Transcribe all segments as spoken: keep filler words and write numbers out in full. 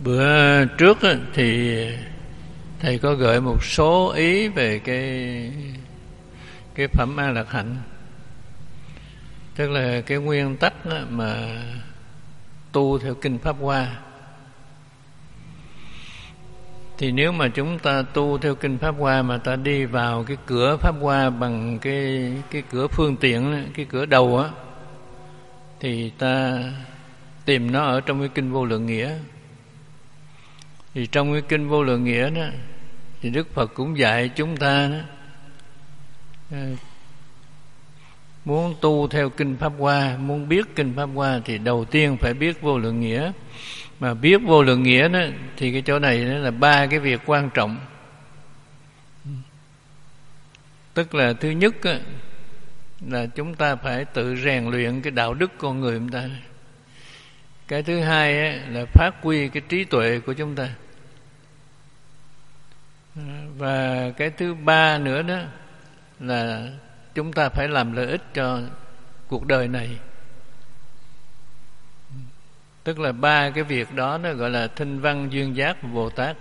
Bữa trước thì thầy có gợi một số ý về cái cái phẩm A Lạc Hạnh, tức là cái nguyên tắc mà tu theo kinh Pháp Hoa. Thì nếu mà chúng ta tu theo kinh Pháp Hoa mà ta đi vào cái cửa Pháp Hoa bằng cái cái cửa phương tiện, cái cửa đầu á, thì ta tìm nó ở trong cái kinh Vô Lượng Nghĩa. Thì trong cái kinh Vô Lượng Nghĩa đó thì Đức Phật cũng dạy chúng ta đó, muốn tu theo kinh Pháp Hoa, muốn biết kinh Pháp Hoa thì đầu tiên phải biết Vô Lượng Nghĩa. Mà biết Vô Lượng Nghĩa đó thì cái chỗ này đó là ba cái việc quan trọng. Tức là thứ nhất đó, là chúng ta phải tự rèn luyện cái đạo đức con người chúng ta. Cái thứ hai á, là phát huy cái trí tuệ của chúng ta. Và cái thứ ba nữa đó là chúng ta phải làm lợi ích cho cuộc đời này. Tức là ba cái việc đó nó gọi là Thinh Văn, Duyên Giác và Bồ Tát.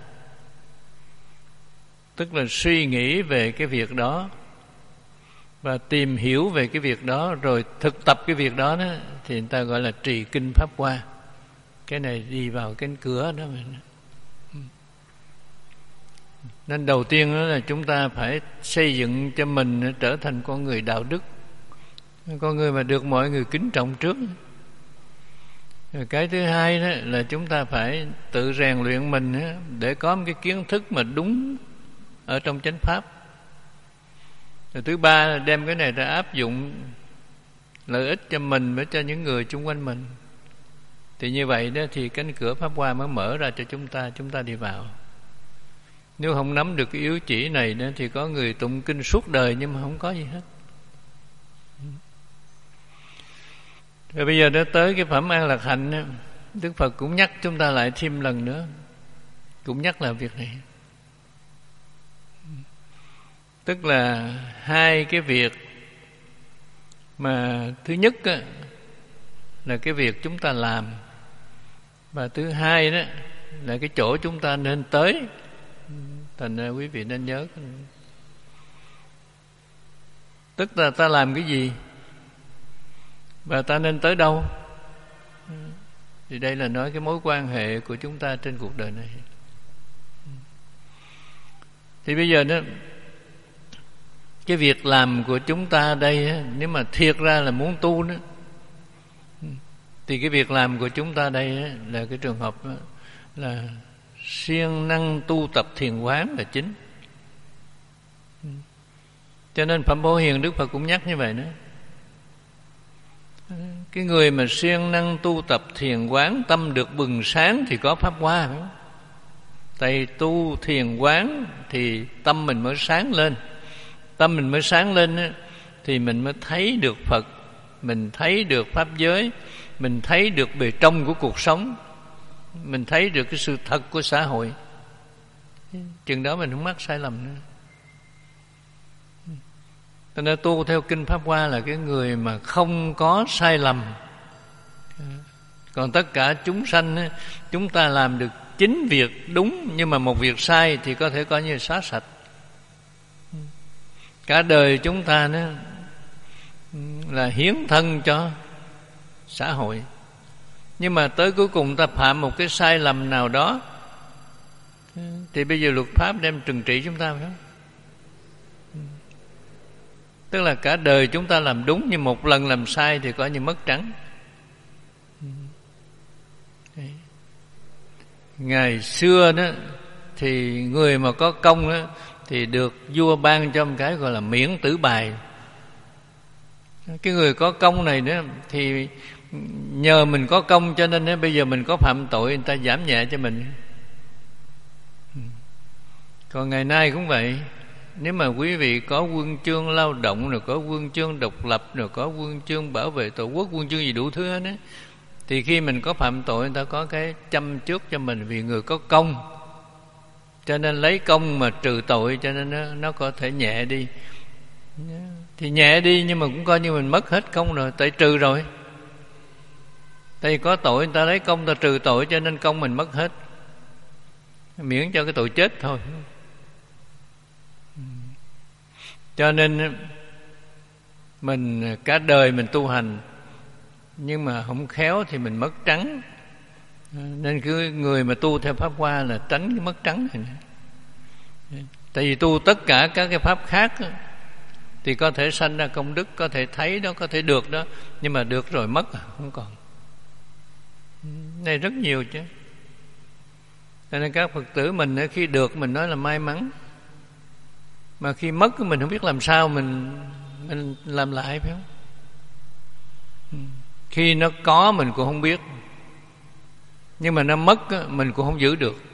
Tức là suy nghĩ về cái việc đó và tìm hiểu về cái việc đó, rồi thực tập cái việc đó, đó thì người ta gọi là trì kinh Pháp Hoa. Cái này đi vào cánh cửa đó mà. Nên đầu tiên đó là chúng ta phải xây dựng cho mình trở thành con người đạo đức, con người mà được mọi người kính trọng trước. Rồi cái thứ hai đó là chúng ta phải tự rèn luyện mình để có một cái kiến thức mà đúng ở trong chánh pháp. Rồi thứ ba là đem cái này ra áp dụng lợi ích cho mình với cho những người xung quanh mình. Thì như vậy đó thì cánh cửa Pháp Hoa mới mở ra cho chúng ta, chúng ta đi vào. Nếu không nắm được cái yếu chỉ này đó thì có người tụng kinh suốt đời nhưng mà không có gì hết. Rồi bây giờ đã tới cái phẩm An Lạc Hạnh, Đức Phật cũng nhắc chúng ta lại thêm lần nữa, cũng nhắc là việc này. Tức là hai cái việc mà thứ nhất á, là cái việc chúng ta làm, và thứ hai đó là cái chỗ chúng ta nên tới. Thành ra quý vị nên nhớ, tức là ta làm cái gì và ta nên tới đâu. Thì đây là nói cái mối quan hệ của chúng ta trên cuộc đời này. Thì bây giờ đó, cái việc làm của chúng ta đây, nếu mà thiệt ra là muốn tu đó, thì cái việc làm của chúng ta đây là cái trường hợp là siêng năng tu tập thiền quán là chính. Cho nên Phẩm Phổ Hiền Đức Phật cũng nhắc như vậy nữa. Cái người mà siêng năng tu tập thiền quán, tâm được bừng sáng thì có Pháp Hoa. Tại tu thiền quán thì tâm mình mới sáng lên. Tâm mình mới sáng lên thì mình mới thấy được Phật, mình thấy được Pháp giới, mình thấy được bề trong của cuộc sống, mình thấy được cái sự thật của xã hội. Chừng đó mình không mắc sai lầm nữa. Cho nên tu theo kinh Pháp Hoa là cái người mà không có sai lầm. Còn tất cả chúng sanh, chúng ta làm được chín việc đúng, nhưng mà một việc sai thì có thể coi như xóa sạch. Cả đời chúng ta đó là hiến thân cho xã hội, nhưng mà tới cuối cùng ta phạm một cái sai lầm nào đó thì bây giờ luật pháp đem trừng trị chúng ta, phải không? Tức là cả đời chúng ta làm đúng, nhưng một lần làm sai thì coi như mất trắng. Ngày xưa đó thì người mà có công đó thì được vua ban cho một cái gọi là miễn tử bài. Cái người có công này nữa thì nhờ mình có công cho nên bây giờ mình có phạm tội, người ta giảm nhẹ cho mình. Còn ngày nay cũng vậy. Nếu mà quý vị có huân chương lao động, rồi có huân chương độc lập, rồi có huân chương bảo vệ tổ quốc, huân chương gì đủ thứ hết á, thì khi mình có phạm tội, người ta có cái châm trước cho mình vì người có công. Cho nên lấy công mà trừ tội, cho nên nó, nó có thể nhẹ đi. Thì nhẹ đi nhưng mà cũng coi như mình mất hết công rồi, tại trừ rồi. Tại vì có tội, người ta lấy công ta trừ tội, cho nên công mình mất hết. miễn cho cái tội chết thôi. Cho nên mình cả đời mình tu hành, nhưng mà không khéo thì mình mất trắng. Nên cứ người mà tu theo pháp Hoa là tránh cái mất trắng này. Tại vì tu tất cả các cái pháp khác thì có thể sanh ra công đức, có thể thấy đó, có thể được đó, nhưng mà được rồi mất à, không còn. Này rất nhiều chứ. Cho nên các Phật tử mình khi được mình nói là may mắn, mà khi mất mình không biết làm sao mình mình làm lại, phải không? Khi nó có mình cũng không biết, nhưng mà nó mất mình cũng không giữ được.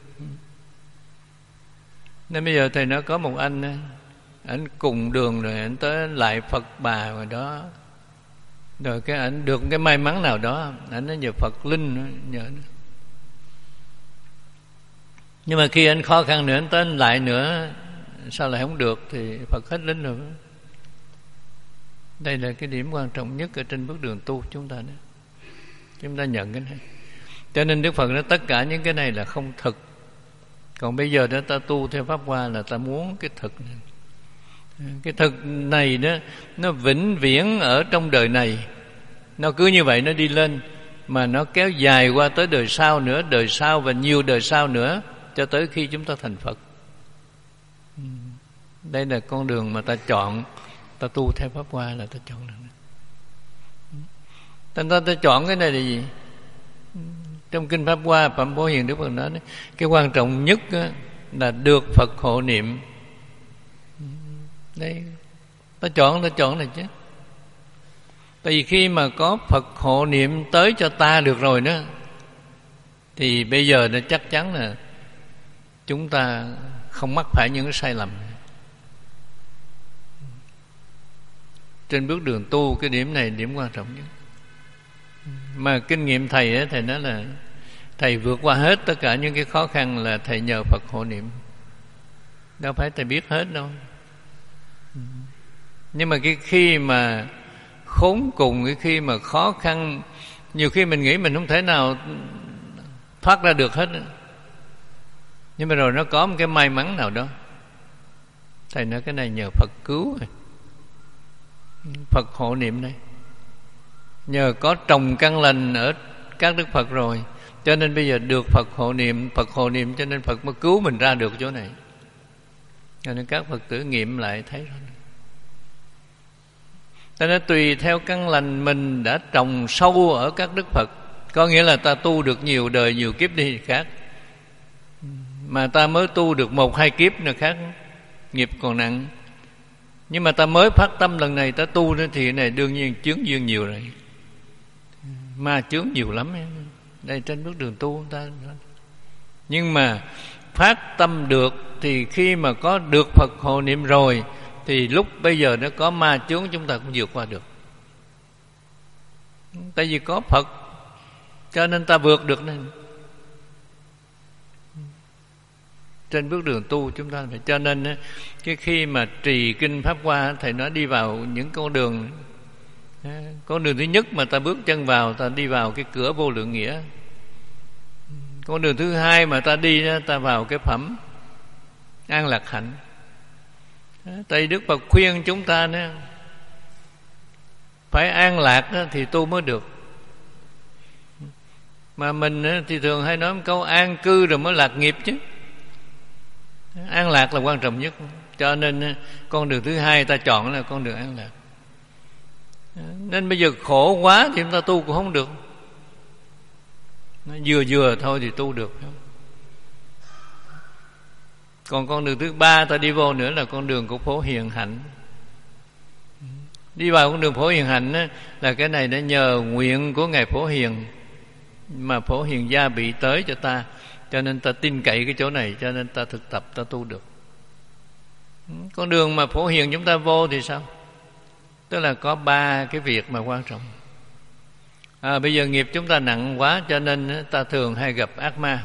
Nên bây giờ thầy nói có một anh, ảnh cùng đường rồi ảnh tới lại Phật Bà rồi đó, rồi cái ảnh được cái may mắn nào đó, ảnh nói nhờ Phật linh nhờ. Nhưng mà khi anh khó khăn nữa, anh tới anh lại nữa, sao lại không được thì Phật hết linh rồi. Đây là cái điểm quan trọng nhất ở trên bước đường tu chúng ta đó. Chúng ta nhận cái này. Cho nên Đức Phật nói tất cả những cái này là không thực. Còn bây giờ đó ta tu theo pháp Hoa là ta muốn cái thực này. Cái thực này đó nó vĩnh viễn ở trong đời này, nó cứ như vậy nó đi lên, mà nó kéo dài qua tới đời sau nữa, đời sau và nhiều đời sau nữa, cho tới khi chúng ta thành Phật. Đây là con đường mà ta chọn. Ta tu theo pháp Hoa là ta chọn đường này. Ta, ta, ta chọn cái này là gì? Trong kinh pháp Hoa Phẩm Phổ Hiền Đức Phật nói cái quan trọng nhất là được Phật hộ niệm. Đây, ta chọn ta chọn này chứ. Tại vì khi mà có Phật hộ niệm tới cho ta được rồi đó, thì bây giờ nó chắc chắn là chúng ta không mắc phải những cái sai lầm. Trên bước đường tu, cái điểm này điểm quan trọng nhất. Mà kinh nghiệm thầy ấy, thầy nói là thầy vượt qua hết tất cả những cái khó khăn là thầy nhờ Phật hộ niệm. Đâu phải thầy biết hết đâu. Nhưng mà cái khi mà khốn cùng, cái khi mà khó khăn, nhiều khi mình nghĩ mình không thể nào thoát ra được hết. Nhưng mà rồi nó có một cái may mắn nào đó. Thầy nói cái này nhờ Phật cứu rồi. Phật hộ niệm đây. Nhờ có trồng căn lành ở các Đức Phật rồi, cho nên bây giờ được Phật hộ niệm. Phật hộ niệm cho nên Phật mới cứu mình ra được chỗ này. Cho nên các Phật tử nghiệm lại thấy rồi. Cho nên tùy theo căn lành mình đã trồng sâu ở các Đức Phật. Có nghĩa là ta tu được nhiều đời nhiều kiếp đi khác, mà ta mới tu được một hai kiếp nữa khác, nghiệp còn nặng. Nhưng mà ta mới phát tâm lần này ta tu nữa, thì cái này đương nhiên chướng duyên nhiều rồi, mà chướng nhiều lắm. Đây trên bước đường tu ta. Nhưng mà phát tâm được thì khi mà có được Phật hộ niệm rồi, thì lúc bây giờ nó có ma chướng chúng ta cũng vượt qua được. Tại vì có Phật cho nên ta vượt được nên. Trên bước đường tu chúng ta phải, cho nên cái khi mà trì kinh pháp Hoa, thầy nói đi vào những con đường. Con đường thứ nhất mà ta bước chân vào, ta đi vào cái cửa vô lượng nghĩa. Con đường thứ hai mà ta đi, ta vào cái phẩm an lạc hạnh. Tại Đức Phật khuyên chúng ta nữa, phải an lạc thì tu mới được. Mà mình thì thường hay nói một câu an cư rồi mới lạc nghiệp chứ. An lạc là quan trọng nhất. Cho nên con đường thứ hai ta chọn là con đường an lạc. Nên bây giờ khổ quá thì chúng ta tu cũng không được. Vừa vừa thôi thì tu được. Còn con đường thứ ba ta đi vô nữa là con đường của Phổ Hiền Hạnh. Đi vào con đường Phổ Hiền Hạnh á, là cái này đã nhờ nguyện của Ngài Phổ Hiền, mà Phổ Hiền gia bị tới cho ta, cho nên ta tin cậy cái chỗ này, cho nên ta thực tập ta tu được. Con đường mà Phổ Hiền chúng ta vô thì sao? Tức là có ba cái việc mà quan trọng. À, bây giờ nghiệp chúng ta nặng quá, cho nên ta thường hay gặp ác ma.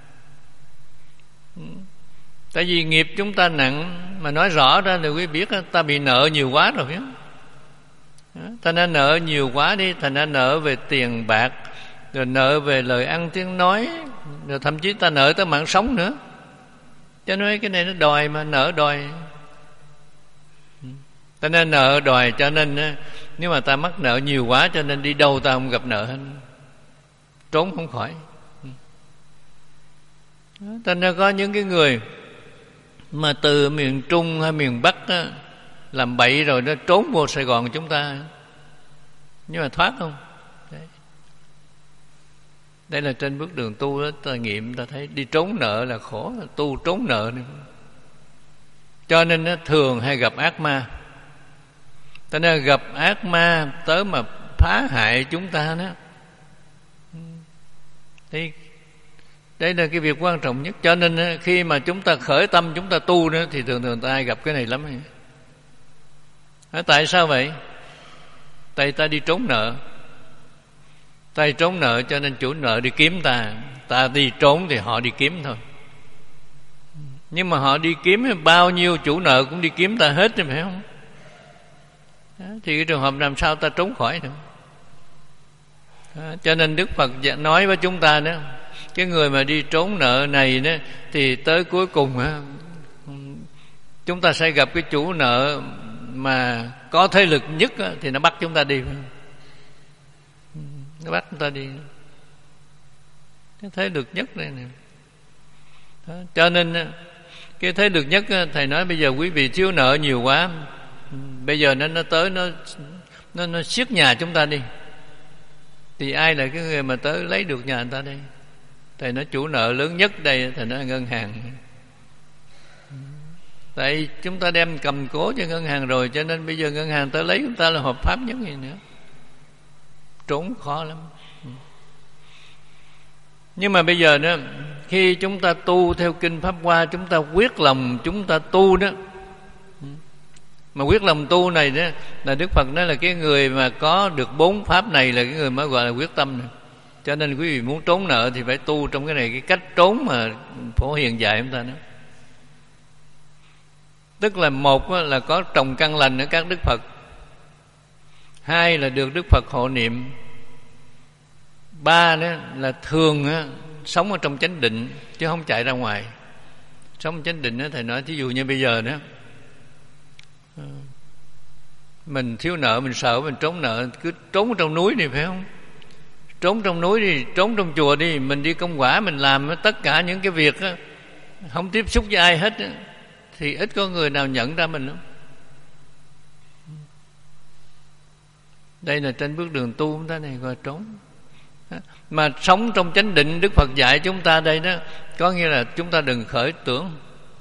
Tại vì nghiệp chúng ta nặng, mà nói rõ ra thì quý biết ta bị nợ nhiều quá rồi phải không? Thành ra nợ nhiều quá đi, thành ra nợ về tiền bạc, rồi nợ về lời ăn tiếng nói, Rồi thậm chí ta nợ tới mạng sống nữa. Cho nên cái này nó đòi mà, nợ đòi. Ta nên nợ đòi, cho nên nếu mà ta mắc nợ nhiều quá, cho nên đi đâu ta không gặp nợ hết, trốn không khỏi. Cho nên có những cái người mà từ miền Trung hay miền Bắc á, làm bậy rồi nó trốn vô Sài Gòn chúng ta, nhưng mà thoát không? Đấy, Đây là trên bước đường tu đó, ta nghiệm ta thấy đi trốn nợ là khổ, tu trốn nợ nữa. Cho nên nó thường hay gặp ác ma. Cho nên gặp ác ma tới mà phá hại chúng ta đó. Thì đây là cái việc quan trọng nhất. Cho nên khi mà chúng ta khởi tâm chúng ta tu nữa, thì thường thường ta ai gặp cái này lắm. Tại sao vậy? Tại ta đi trốn nợ. Ta đi trốn nợ cho nên chủ nợ đi kiếm ta. Ta đi trốn thì họ đi kiếm thôi. Nhưng mà họ đi kiếm, bao nhiêu chủ nợ cũng đi kiếm ta hết rồi, phải không? Đó, thì cái trường hợp làm sao ta trốn khỏi được. Đó, cho nên Đức Phật nói với chúng ta đó, cái người mà đi trốn nợ này đó, thì tới cuối cùng á, chúng ta sẽ gặp cái chủ nợ mà có thế lực nhất á, thì nó bắt chúng ta đi. Nó bắt chúng ta đi. Cái thế lực nhất đây nè. Đó, cho nên cái thế lực nhất á, thầy nói bây giờ quý vị thiếu nợ nhiều quá, bây giờ nó nó tới nó nó nó siết nhà chúng ta đi, thì ai là cái người mà tới lấy được nhà người ta đây? Thầy nói chủ nợ lớn nhất đây thầy nói là ngân hàng. Tại chúng ta đem cầm cố cho ngân hàng rồi, cho nên bây giờ ngân hàng tới lấy chúng ta là hợp pháp nhất gì nữa, trốn khó lắm. Nhưng mà bây giờ đó, khi chúng ta tu theo kinh Pháp Hoa, chúng ta quyết lòng chúng ta tu đó. Mà quyết lòng tu này đó là Đức Phật nói là cái người mà có được bốn pháp này là cái người mới gọi là quyết tâm này. Cho nên quý vị muốn trốn nợ thì phải tu trong cái này, cái cách trốn mà Phổ Hiền dạy chúng ta đó. Tức là một là có trồng căn lành ở các Đức Phật, hai là được Đức Phật hộ niệm, ba đó là thường á, sống ở trong chánh định chứ không chạy ra ngoài. Sống chánh định đó, thầy nói thí dụ như bây giờ đó, mình thiếu nợ, mình sợ mình trốn nợ, cứ trốn trong núi đi, phải không? Trốn trong núi đi, trốn trong chùa đi, mình đi công quả, mình làm tất cả những cái việc đó, không tiếp xúc với ai hết đó, thì ít có người nào nhận ra mình lắm. Đây là trên bước đường tu chúng ta này gọi trốn. Mà sống trong chánh định, Đức Phật dạy chúng ta đây đó, có nghĩa là chúng ta đừng khởi tưởng.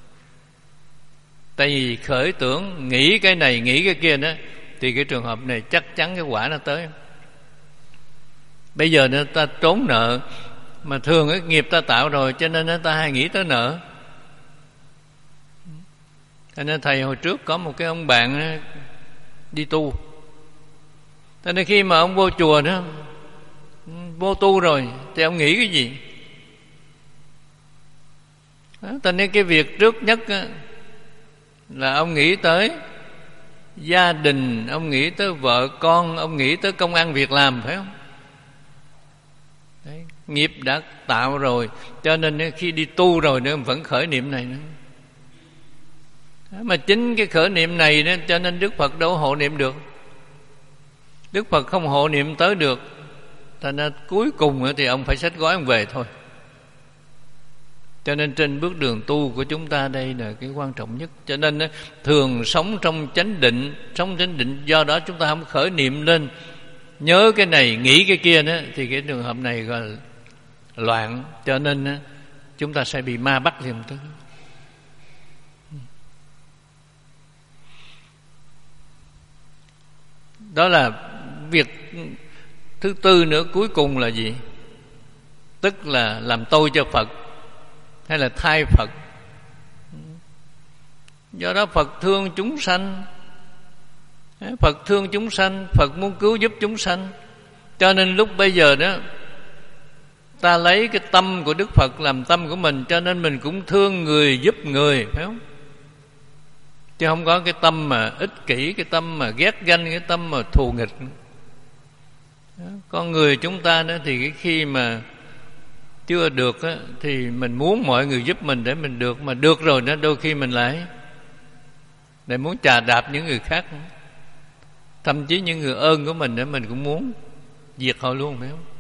Tại vì khởi tưởng, nghĩ cái này, nghĩ cái kia đó, thì cái trường hợp này chắc chắn cái quả nó tới. Bây giờ nữa ta trốn nợ, mà thường cái nghiệp ta tạo rồi, cho nên ta hay nghĩ tới nợ. Cho nên thầy hồi trước có một cái ông bạn đi tu. Cho nên khi mà ông vô chùa đó, vô tu rồi, thì ông nghĩ cái gì? Cho nên cái việc trước nhất là ông nghĩ tới gia đình, ông nghĩ tới vợ con, ông nghĩ tới công ăn việc làm, phải không? Đấy, nghiệp đã tạo rồi, cho nên khi đi tu rồi nữa vẫn khởi niệm này nữa. Mà chính cái khởi niệm này đó, cho nên Đức Phật đâu hộ niệm được. Đức Phật không hộ niệm tới được, thành ra cuối cùng thì ông phải xách gói ông về thôi. Cho nên trên bước đường tu của chúng ta đây là cái quan trọng nhất. Cho nên thường sống trong chánh định, sống chánh định, do đó chúng ta không khởi niệm lên nhớ cái này, nghĩ cái kia đó, thì cái trường hợp này gọi là loạn. Cho nên chúng ta sẽ bị ma bắt liền tới. Đó là việc thứ tư nữa, cuối cùng là gì? Tức là làm tôi cho Phật, hay là thay Phật. Do đó Phật thương chúng sanh, Phật thương chúng sanh, Phật muốn cứu giúp chúng sanh. Cho nên lúc bây giờ đó, ta lấy cái tâm của Đức Phật làm tâm của mình, cho nên mình cũng thương người, giúp người, phải không? Chứ không có cái tâm mà ích kỷ, cái tâm mà ghét ganh, cái tâm mà thù nghịch. Con người chúng ta đó thì cái khi mà chưa được á, thì mình muốn mọi người giúp mình để mình được, mà được rồi đó đôi khi mình lại lại muốn chà đạp những người khác, thậm chí những người ơn của mình để mình cũng muốn diệt họ luôn, phải không?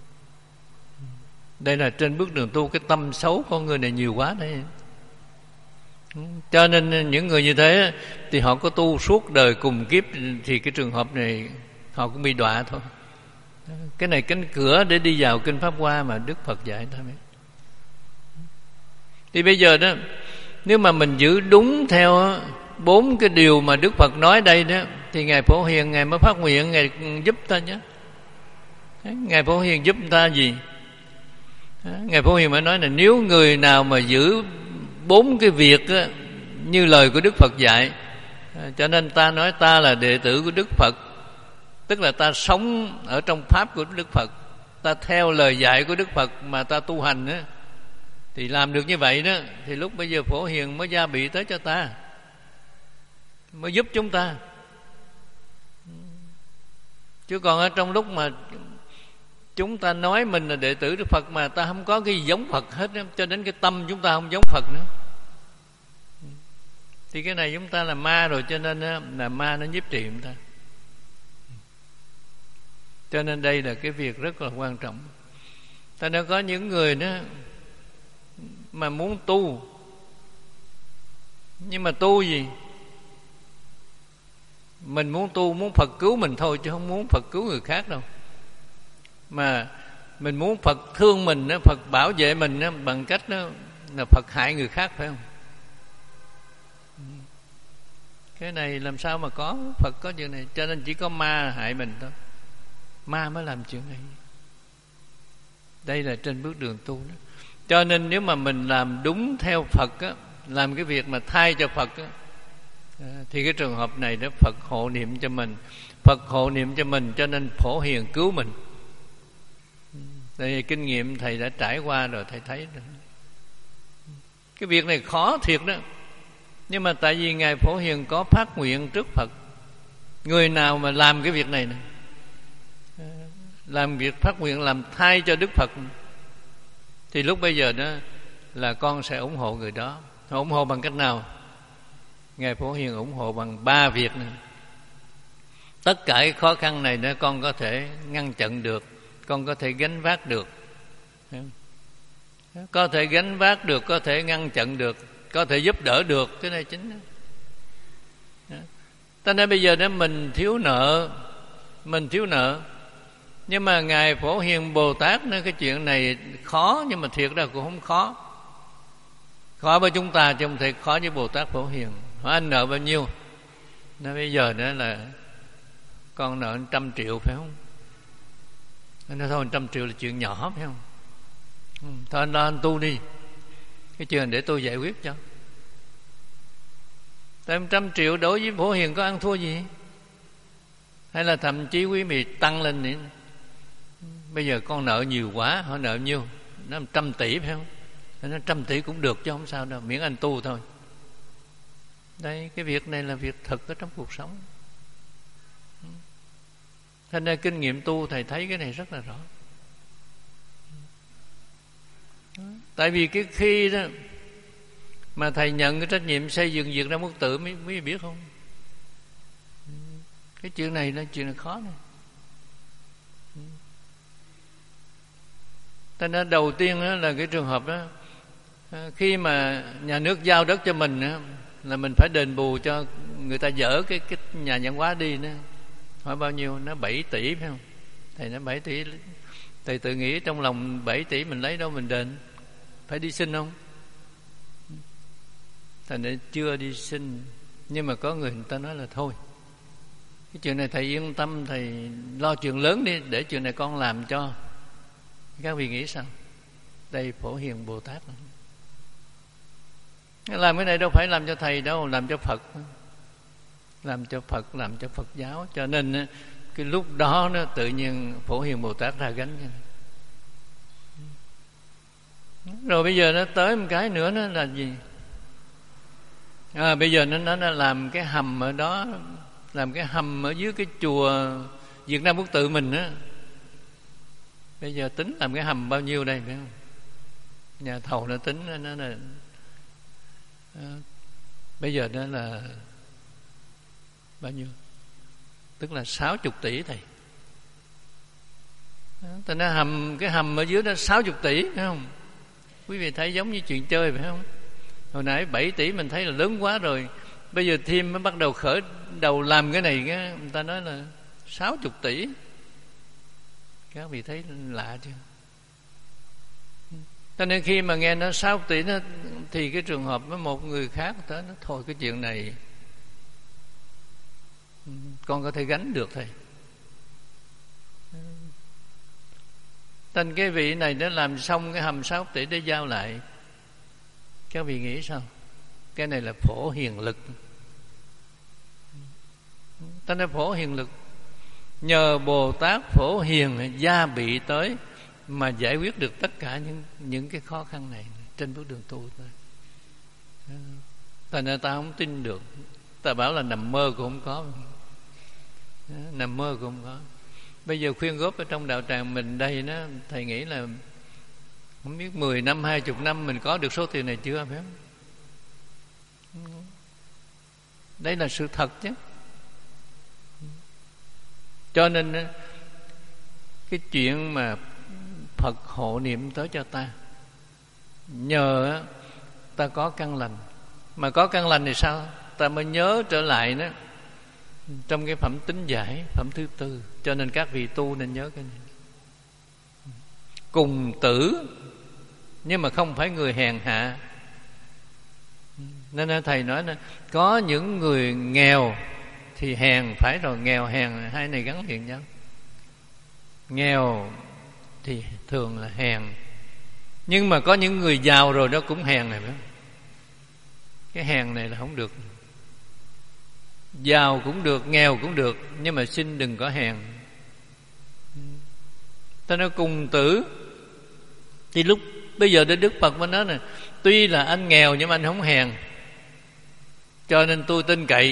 Đây là trên bước đường tu, cái tâm xấu con người này nhiều quá đấy. Cho nên những người như thế thì họ có tu suốt đời cùng kiếp thì cái trường hợp này họ cũng bị đọa thôi. Cái này cánh cửa để đi vào kinh Pháp Hoa mà Đức Phật dạy thôi. Thì bây giờ đó, nếu mà mình giữ đúng theo bốn cái điều mà Đức Phật nói đây đó, thì Ngài Phổ Hiền Ngài mới phát nguyện Ngài giúp ta nhé. Ngài Phổ Hiền giúp ta gì? Ngài Phổ Hiền mới nói là nếu người nào mà giữ bốn cái việc đó, như lời của Đức Phật dạy, cho nên ta nói ta là đệ tử của Đức Phật, tức là ta sống ở trong pháp của Đức Phật, ta theo lời dạy của Đức Phật mà ta tu hành đó, thì làm được như vậy đó, thì lúc bây giờ Phổ Hiền mới gia bị tới cho ta, mới giúp chúng ta. Chứ còn ở trong lúc mà chúng ta nói mình là đệ tử Đức Phật mà ta không có cái gì giống Phật hết, cho đến cái tâm chúng ta không giống Phật nữa, thì cái này chúng ta là ma rồi. Cho nên là ma nó nhiếp trì chúng ta. Cho nên đây là cái việc rất là quan trọng. Ta đã có những người đó mà muốn tu, nhưng mà tu gì? Mình muốn tu, muốn Phật cứu mình thôi, chứ không muốn Phật cứu người khác đâu. Mà mình muốn Phật thương mình, Phật bảo vệ mình bằng cách đó là Phật hại người khác, phải không? Cái này làm sao mà có? Phật có chuyện này. Cho nên chỉ có ma hại mình thôi, ma mới làm chuyện này. Đây là trên bước đường tu đó. Cho nên nếu mà mình làm đúng theo Phật á, làm cái việc mà thay cho Phật á, thì cái trường hợp này đó Phật hộ niệm cho mình, Phật hộ niệm cho mình, cho nên Phổ Hiền cứu mình. Đây kinh nghiệm thầy đã trải qua rồi, thầy thấy rồi. Cái việc này khó thiệt đó, nhưng mà tại vì Ngài Phổ Hiền có phát nguyện trước Phật, người nào mà làm cái việc này này, làm việc phát nguyện làm thay cho Đức Phật, thì lúc bây giờ đó là con sẽ ủng hộ người đó. Ủng hộ bằng cách nào? Ngài Phổ Hiền ủng hộ bằng ba việc này. Tất cả cái khó khăn này đó con có thể ngăn chặn được, con có thể gánh vác được, có thể gánh vác được, có thể ngăn chặn được, có thể giúp đỡ được. Cái này chính đó. Cho nên bây giờ đó mình thiếu nợ, mình thiếu nợ, nhưng mà Ngài Phổ Hiền Bồ Tát nói cái chuyện này khó, nhưng mà thiệt ra cũng không khó. Khó với chúng ta chứ không thể khó với Bồ Tát Phổ Hiền. Hỏi anh nợ bao nhiêu? Nói bây giờ đó là con nợ trăm triệu, phải không? Anh nói thôi trăm triệu là chuyện nhỏ, phải không? Thôi anh lo anh tu đi, cái chuyện để tôi giải quyết cho. Tại trăm triệu đối với Phổ Hiền có ăn thua gì? Hay là thậm chí quý vị tăng lên nữa. Bây giờ con nợ nhiều quá, họ nợ nhiêu? Nó trăm tỷ, phải không? Nó trăm tỷ cũng được chứ không sao đâu, miễn anh tu thôi. Đây, cái việc này là việc thực ở trong cuộc sống. Thành ra kinh nghiệm tu thầy thấy cái này rất là rõ. Tại vì cái khi đó mà thầy nhận cái trách nhiệm xây dựng Việt Nam Quốc Tự, mới mới biết không? Cái chuyện này là chuyện này khó này. Thành ra đầu tiên đó là cái trường hợp đó, khi mà nhà nước giao đất cho mình đó, là mình phải đền bù cho người ta dỡ cái, cái nhà văn hóa đi nữa. Hỏi bao nhiêu? Nó bảy tỷ, phải không? Thầy nói bảy tỷ. Thầy tự nghĩ trong lòng bảy tỷ mình lấy đâu mình đền? Phải đi xin không? Thầy nói chưa đi xin, nhưng mà có người người ta nói là thôi, cái chuyện này thầy yên tâm, thầy lo chuyện lớn đi, để chuyện này con làm cho. Các vị nghĩ sao? Đây Phổ Hiền Bồ Tát làm cái này đâu phải làm cho thầy đâu, làm cho Phật, làm cho Phật, làm cho Phật giáo. Cho nên cái lúc đó nó tự nhiên Phổ Hiền Bồ Tát ra gánh. Rồi bây giờ nó tới một cái nữa, nó là gì? À, bây giờ nó, nó nó làm cái hầm ở đó, làm cái hầm ở dưới cái chùa Việt Nam Quốc Tự mình á. Bây giờ tính làm cái hầm bao nhiêu đây, phải không? Nhà thầu nó tính nó là à, bây giờ nó là bao nhiêu, tức là sáu chục tỷ thầy. Ta nói hầm, cái hầm ở dưới đó sáu chục tỷ, phải không? Quý vị thấy giống như chuyện chơi phải không? Hồi nãy bảy tỷ mình thấy là lớn quá rồi, bây giờ thêm mới bắt đầu khởi đầu làm cái này, cái người ta nói là sáu chục tỷ. Các vị thấy lạ chưa? Cho nên khi mà nghe nó sáu tỷ nó, thì cái trường hợp với một người khác tới nó thôi cái chuyện này con có thể gánh được thầy. Tên cái vị này nó làm xong cái hầm sáu tỷ để giao lại, các vị nghĩ sao? Cái này là phổ hiền lực. Ta nói phổ hiền lực, nhờ Bồ Tát phổ hiền gia bị tới mà giải quyết được tất cả những những cái khó khăn này trên bước đường tu thôi. Thành ra ta không tin được, ta bảo là nằm mơ cũng không có, nằm mơ cũng không có. Bây giờ khuyên góp ở trong đạo tràng mình đây đó, thầy nghĩ là không biết mười năm, hai mươi năm mình có được số tiền này chưa, phải không? Đây là sự thật chứ. Cho nên cái chuyện mà Phật hộ niệm tới cho ta, nhờ ta có căn lành. Mà có căn lành thì sao? Ta mới nhớ trở lại đó trong cái phẩm tính giải, phẩm thứ tư. Cho nên các vị tu nên nhớ cái này. Cùng tử, nhưng mà không phải người hèn hạ. Nên thầy nói là có những người nghèo thì hèn, phải rồi, nghèo hèn hai này gắn liền nhau. Nghèo thì thường là hèn, nhưng mà có những người giàu rồi đó cũng hèn này, phải không? Cái hèn này là không được. Giàu cũng được, nghèo cũng được, nhưng mà xin đừng có hèn. Ta nói cùng tử, thì lúc bây giờ Đức Phật mới nói nè, tuy là anh nghèo nhưng mà anh không hèn, cho nên tôi tin cậy.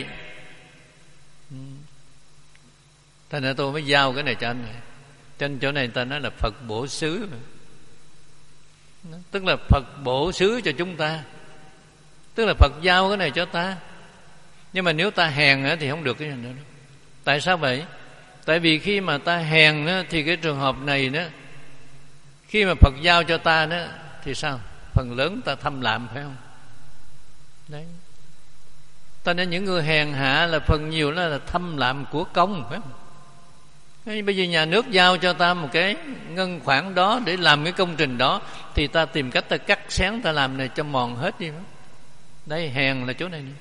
Thành ra tôi mới giao cái này cho anh này. Trên chỗ này ta nói là Phật bổ xứ, tức là Phật bổ xứ cho chúng ta, tức là Phật giao cái này cho ta. Nhưng mà nếu ta hèn thì không được cái này nữa. Tại sao vậy? Tại vì khi mà ta hèn thì cái trường hợp này đó, khi mà Phật giao cho ta đó thì sao? Phần lớn ta thâm lạm, phải không? Đấy. Ta nên những người hèn hạ là phần nhiều là, là thâm lạm của công, phải không? Bây giờ nhà nước giao cho ta một cái ngân khoản đó để làm cái công trình đó, thì ta tìm cách ta cắt xén, ta làm này cho mòn hết đi. Đây, hèn là chỗ này nữa.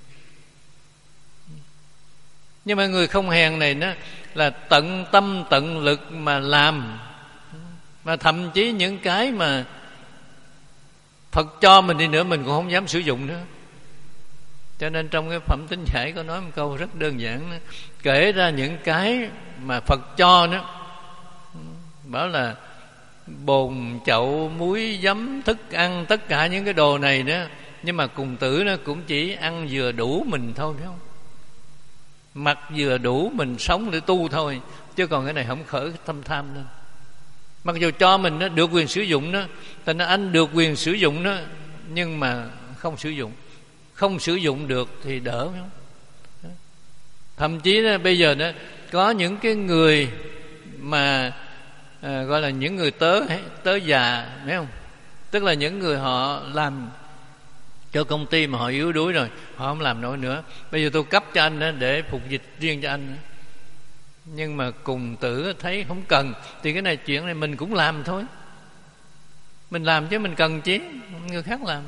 Nhưng mà người không hèn này đó là tận tâm tận lực mà làm, mà thậm chí những cái mà Phật cho mình đi nữa mình cũng không dám sử dụng nữa. Cho nên trong cái phẩm tính giải có nói một câu rất đơn giản, kể ra những cái mà Phật cho nữa, bảo là bồn chậu muối giấm thức ăn, tất cả những cái đồ này đó, nhưng mà cùng tử nó cũng chỉ ăn vừa đủ mình thôi, phải không? Mặc vừa đủ mình sống để tu thôi, chứ còn cái này không khởi thâm tham đâu. Mặc dù cho mình nó được quyền sử dụng đó, thành ra anh được quyền sử dụng đó, nhưng mà không sử dụng. Không sử dụng được thì đỡ, phải không? Thậm chí là bây giờ đó có những cái người mà à, gọi là những người tớ tớ già, phải không? Tức là những người họ làm cho công ty mà họ yếu đuối rồi, họ không làm nổi nữa, bây giờ tôi cấp cho anh đó để phục dịch riêng cho anh. Nhưng mà cùng tử thấy không cần, thì cái này chuyện này mình cũng làm thôi. Mình làm chứ mình cần chứ người khác làm.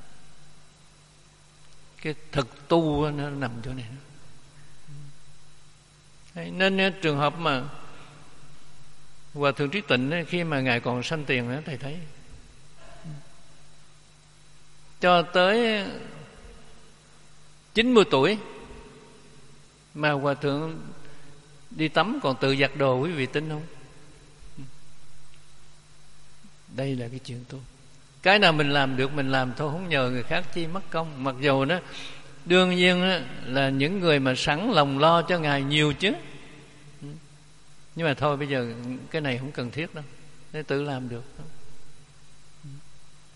Cái thực tu nó nằm chỗ này. Nên trường hợp mà Hòa Thượng Trí Tịnh khi mà Ngài còn sanh tiền đó, thầy thấy cho tới chín mươi tuổi mà Hòa Thượng đi tắm còn tự giặt đồ, quý vị tin không? Đây là cái chuyện tu. Cái nào mình làm được mình làm thôi, không nhờ người khác chi mất công. Mặc dù đó đương nhiên đó, là những người mà sẵn lòng lo cho Ngài nhiều chứ, nhưng mà thôi bây giờ cái này không cần thiết đâu, để tự làm được.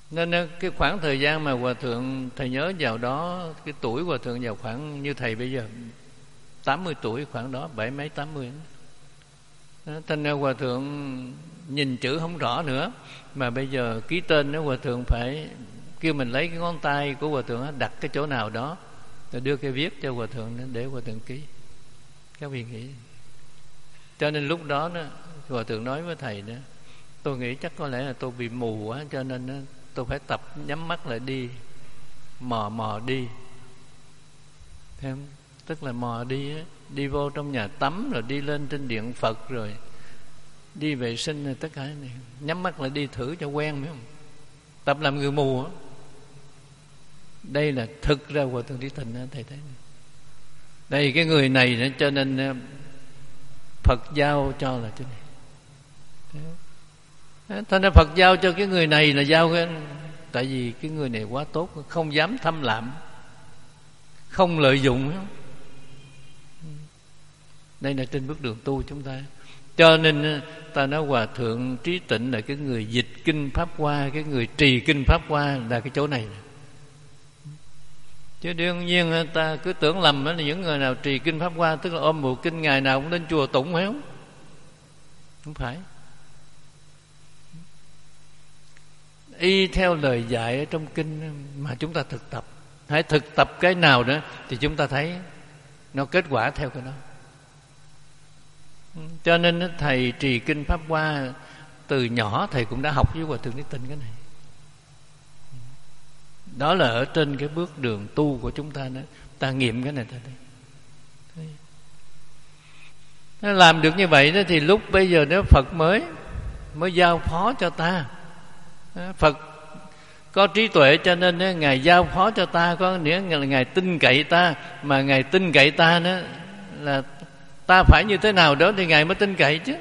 Nên cái khoảng thời gian mà Hòa Thượng, thầy nhớ vào đó, cái tuổi Hòa Thượng vào khoảng như thầy bây giờ tám mươi tuổi, khoảng đó, bảy mấy tám mươi. Thành ra Hòa Thượng nhìn chữ không rõ nữa, mà bây giờ ký tên đó Hòa Thượng phải kêu mình lấy cái ngón tay của Hòa Thượng đặt cái chỗ nào đó, rồi đưa cái viết cho Hòa Thượng để Hòa Thượng ký. Các vị nghĩ. Cho nên lúc đó, đó Hòa Thượng nói với thầy đó, tôi nghĩ chắc có lẽ là tôi bị mù quá, cho nên đó, tôi phải tập nhắm mắt lại đi, mò mò đi. Thấy không? Tức là mò đi á, đi vô trong nhà tắm, rồi đi lên trên điện Phật, rồi đi vệ sinh, rồi tất cả này nhắm mắt lại đi thử cho quen, phải không? Tập làm người mù á. Đây là thực ra Hòa Thượng Trí Tình đó, thầy thấy. Đây cái người này nữa, cho nên Phật giao cho là thế này. Thành ra Phật giao cho cái người này là giao cái, tại vì cái người này quá tốt, không dám tham lam, không lợi dụng. Đây là trên bước đường tu chúng ta. Cho nên ta nói Hòa Thượng Trí Tịnh là cái người dịch kinh Pháp Hoa, cái người trì kinh Pháp Hoa là cái chỗ này. Chứ đương nhiên ta cứ tưởng lầm là những người nào trì kinh Pháp Hoa tức là ôm bộ kinh ngày nào cũng đến chùa tụng, phải không? Không phải. Y theo lời dạy ở trong kinh mà chúng ta thực tập. Hãy thực tập cái nào đó thì chúng ta thấy nó kết quả theo cái đó. Cho nên thầy trì kinh Pháp Hoa từ nhỏ thầy cũng đã học với Hòa Thượng Trí Tịnh cái này. Đó là ở trên cái bước đường tu của chúng ta đó. Ta nghiệm cái này ta thấy. Nó làm được như vậy đó, thì lúc bây giờ nếu Phật mới mới giao phó cho ta, Phật có trí tuệ cho nên Ngài giao phó cho ta, có nghĩa là Ngài tin cậy ta. Mà Ngài tin cậy ta đó là ta phải như thế nào đó thì Ngài mới tin cậy chứ.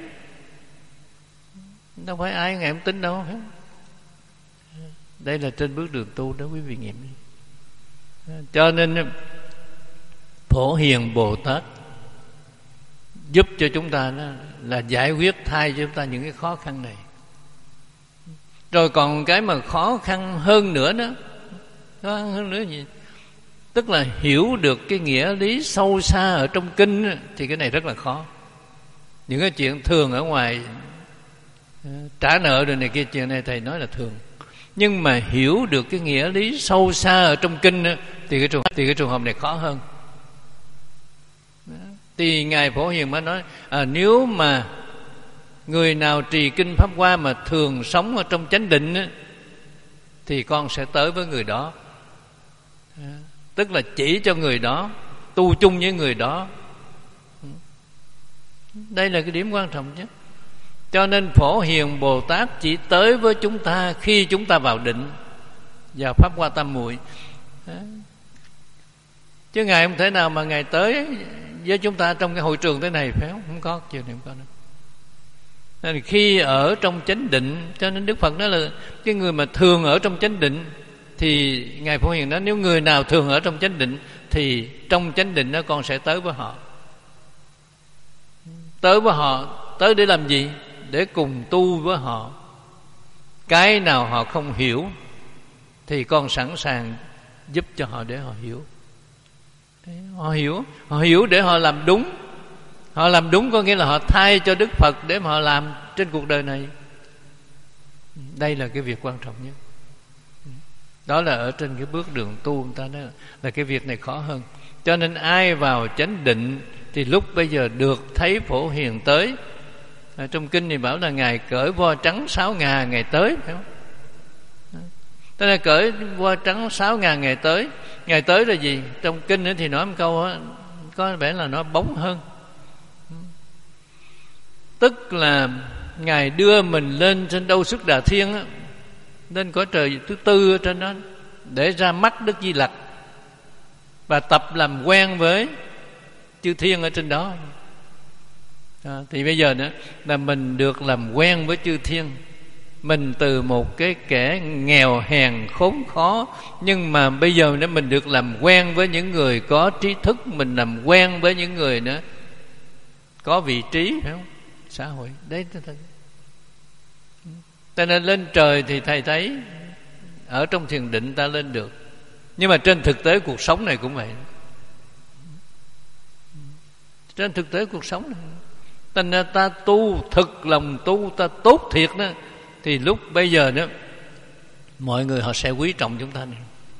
Đâu phải ai Ngài không tin đâu, phải không? Đây là trên bước đường tu đó quý vị nghiệm đi. Cho nên Phổ Hiền Bồ Tát giúp cho chúng ta đó là giải quyết thay cho chúng ta những cái khó khăn này. Rồi còn cái mà khó khăn hơn nữa đó, khó khăn hơn nữa gì? Tức là hiểu được cái nghĩa lý sâu xa ở trong kinh thì cái này rất là khó. Những cái chuyện thường ở ngoài trả nợ rồi này kia, chuyện này thầy nói là thường. Nhưng mà hiểu được cái nghĩa lý sâu xa ở trong kinh thì cái trường thì cái trường hợp này khó hơn. Thì Ngài Phổ Hiền mới nói à, nếu mà người nào trì kinh Pháp Hoa mà thường sống ở trong chánh định thì con sẽ tới với người đó. Tức là chỉ cho người đó, tu chung với người đó. Đây là cái điểm quan trọng nhất. Cho nên Phổ Hiền Bồ Tát chỉ tới với chúng ta khi chúng ta vào định, vào Pháp Hoa Tam Muội. Chứ Ngài không thể nào mà Ngài tới với chúng ta trong cái hội trường thế này, phải không? Không có, chuyện này không có đâu. Nên khi ở trong chánh định, cho nên Đức Phật nói là cái người mà thường ở trong chánh định, thì Ngài Phổ Hiền nói nếu người nào thường ở trong chánh định thì trong chánh định đó con sẽ tới với họ. Tới với họ, tới để làm gì? Để cùng tu với họ. Cái nào họ không hiểu thì con sẵn sàng giúp cho họ để họ hiểu. Họ hiểu, họ hiểu để họ làm đúng. Họ làm đúng có nghĩa là họ thay cho Đức Phật để mà họ làm trên cuộc đời này. Đây là cái việc quan trọng nhất. Đó là ở trên cái bước đường tu người ta nói là, là cái việc này khó hơn. Cho nên ai vào chánh định thì lúc bây giờ được thấy Phổ Hiền tới. À, trong kinh thì bảo là Ngài cởi vo trắng sáu ngà Ngài tới, phải không? Tức là cởi vo trắng sáu ngà Ngài tới. Ngài tới là gì? Trong kinh thì nói một câu đó, có vẻ là nó bóng hơn. Tức là Ngài đưa mình lên trên Đâu Xuất Đà Thiên á, lên cõi trời thứ tư ở trên đó, để ra mắt Đức Di Lặc và tập làm quen với chư thiên ở trên đó. À, thì bây giờ nữa là mình được làm quen với chư thiên. Mình từ một cái kẻ nghèo hèn khốn khó, nhưng mà bây giờ nữa mình được làm quen với những người có trí thức, mình làm quen với những người nữa có vị trí, phải không? Xã hội đấy. Cho nên lên trời thì thầy thấy ở trong thiền định ta lên được. Nhưng mà trên thực tế cuộc sống này cũng vậy. Trên thực tế cuộc sống này, thành ra ta tu thực lòng tu, ta tốt thiệt đó, thì lúc bây giờ đó mọi người họ sẽ quý trọng chúng ta này.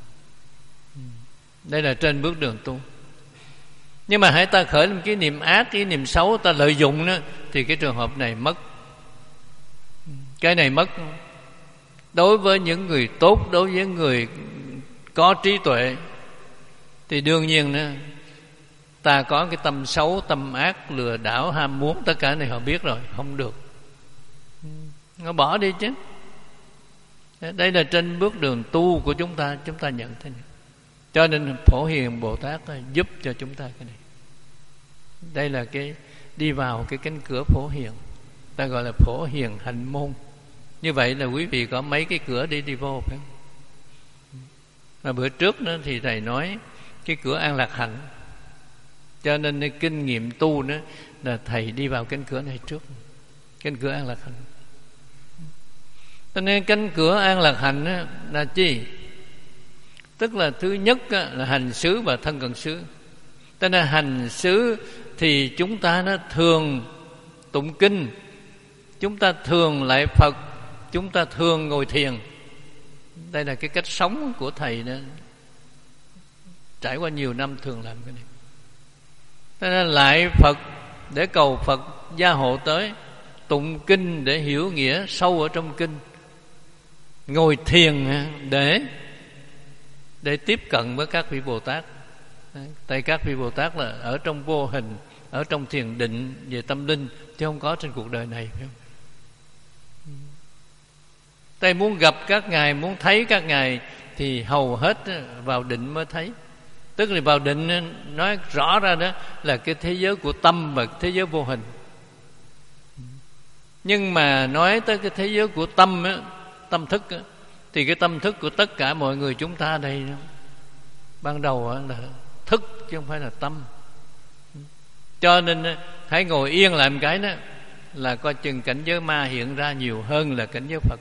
Đây là trên bước đường tu. Nhưng mà hãy ta khởi lên cái niệm ác, cái niệm xấu, ta lợi dụng đó, thì cái trường hợp này mất. Cái này mất. Đối với những người tốt, đối với người có trí tuệ, thì đương nhiên đó, ta có cái tâm xấu, tâm ác, lừa đảo, ham muốn, tất cả này họ biết rồi, không được. Nó bỏ đi chứ. Đây là trên bước đường tu của chúng ta, chúng ta nhận thế này. Cho nên Phổ Hiền Bồ Tát giúp cho chúng ta cái này. Đây là cái đi vào cái cánh cửa Phổ Hiền, ta gọi là Phổ Hiền Hạnh Môn. Như vậy là quý vị có mấy cái cửa đi đi vô phải không? Mà bữa trước nữa thì thầy nói cái cửa An Lạc Hạnh. Cho nên cái kinh nghiệm tu nữa là thầy đi vào cánh cửa này trước, cánh cửa An Lạc Hạnh. Cho nên cánh cửa An Lạc Hạnh là chi? Tức là thứ nhất là hành xứ và thân cận xứ. Cho nên hành xứ thì chúng ta nó thường tụng kinh, chúng ta thường lạy Phật, chúng ta thường ngồi thiền. Đây là cái cách sống của thầy đó, trải qua nhiều năm thường làm cái này. Cho nên lạy Phật để cầu Phật gia hộ tới, tụng kinh để hiểu nghĩa sâu ở trong kinh, ngồi thiền để để tiếp cận với các vị Bồ Tát. Tại các vị Bồ Tát là ở trong vô hình, ở trong thiền định về tâm linh, chứ không có trên cuộc đời này, phải không? Tại muốn gặp các ngài, muốn thấy các ngài thì hầu hết vào định mới thấy. Tức là vào định nói rõ ra đó là cái thế giới của tâm và thế giới vô hình. Nhưng mà nói tới cái thế giới của tâm á, tâm thức á, thì cái tâm thức của tất cả mọi người chúng ta đây đó, ban đầu á, là thức chứ không phải là tâm. Cho nên á, hãy ngồi yên lại một cái đó là coi chừng cảnh giới ma hiện ra nhiều hơn là cảnh giới Phật.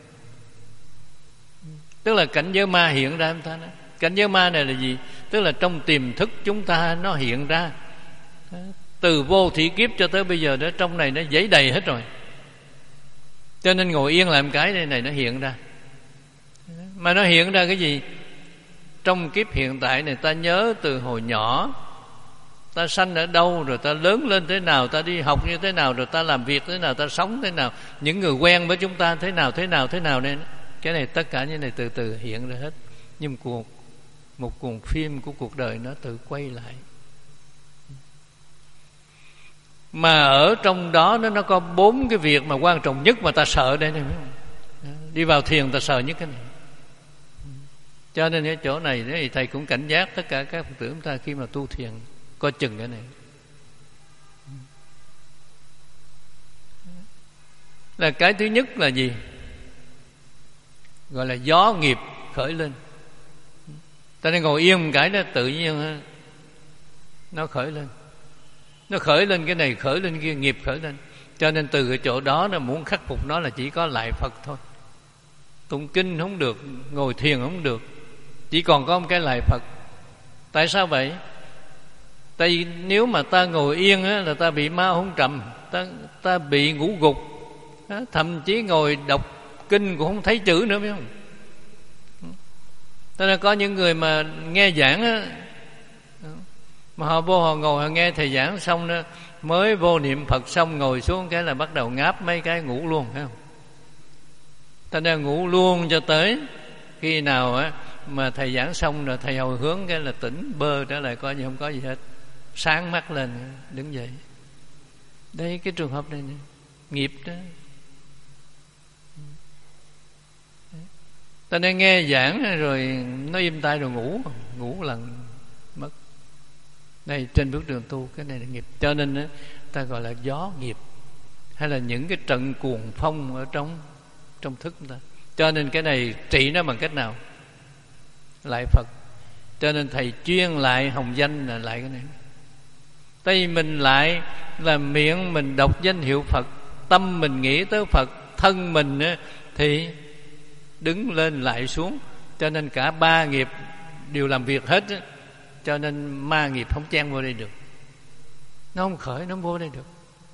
Tức là cảnh giới ma hiện ra, ta nói cảnh giới ma này là gì? Tức là trong tiềm thức chúng ta nó hiện ra, từ vô thủy kiếp cho tới bây giờ đó, trong này nó giấy đầy hết rồi. Cho nên ngồi yên làm cái này, này nó hiện ra. Mà nó hiện ra cái gì? Trong kiếp hiện tại này ta nhớ từ hồi nhỏ, ta sanh ở đâu, rồi ta lớn lên thế nào, ta đi học như thế nào, rồi ta làm việc thế nào, ta sống thế nào, những người quen với chúng ta thế nào, thế nào, thế nào nên cái này tất cả những này từ từ hiện ra hết. Nhưng cuộc một cuồng phim của cuộc đời nó tự quay lại. Mà ở trong đó nó, nó có bốn cái việc mà quan trọng nhất mà ta sợ đây này. Đi vào thiền ta sợ nhất cái này. Cho nên cái chỗ này thì thầy cũng cảnh giác tất cả các Phật tử chúng ta khi mà tu thiền coi chừng cái này. Là cái thứ nhất là gì? Gọi là gió nghiệp khởi lên. Ta nên ngồi yên một cái đó tự nhiên nó khởi lên. Nó khởi lên cái này, khởi lên kia, nghiệp khởi lên. Cho nên từ cái chỗ đó nó muốn khắc phục nó là chỉ có lại Phật thôi. Tụng kinh không được, ngồi thiền không được, chỉ còn có một cái lại Phật. Tại sao vậy? Tại vì nếu mà ta ngồi yên á, là ta bị ma hôn trầm, ta, ta bị ngủ gục, thậm chí ngồi đọc kinh cũng không thấy chữ nữa, biết không? Tức là có những người mà nghe giảng á, mà họ vô họ ngồi họ nghe thầy giảng xong đó, mới vô niệm Phật xong ngồi xuống cái là bắt đầu ngáp mấy cái ngủ luôn, phải không? Ta đang ngủ luôn cho tới khi nào á mà thầy giảng xong rồi thầy hồi hướng cái là tỉnh bơ trở lại, coi như không có gì hết, sáng mắt lên đứng dậy. Đây cái trường hợp này, này nghiệp đó. Ta nên nghe giảng rồi nó im tai rồi ngủ, ngủ lần mất. Đây trên bước đường tu cái này là nghiệp. Cho nên đó, ta gọi là gió nghiệp, hay là những cái trận cuồng phong ở trong trong thức ta. Cho nên cái này trị nó bằng cách nào? Lại Phật. Cho nên thầy chuyên lại hồng danh là lại cái này. Tại vì mình lại là miệng mình đọc danh hiệu Phật, tâm mình nghĩ tới Phật, thân mình thì đứng lên lại xuống. Cho cho nên cả ba nghiệp đều làm việc hết á. Cho nên ma nghiệp không chen vô đây được, nó không khởi, nó không vô đây được.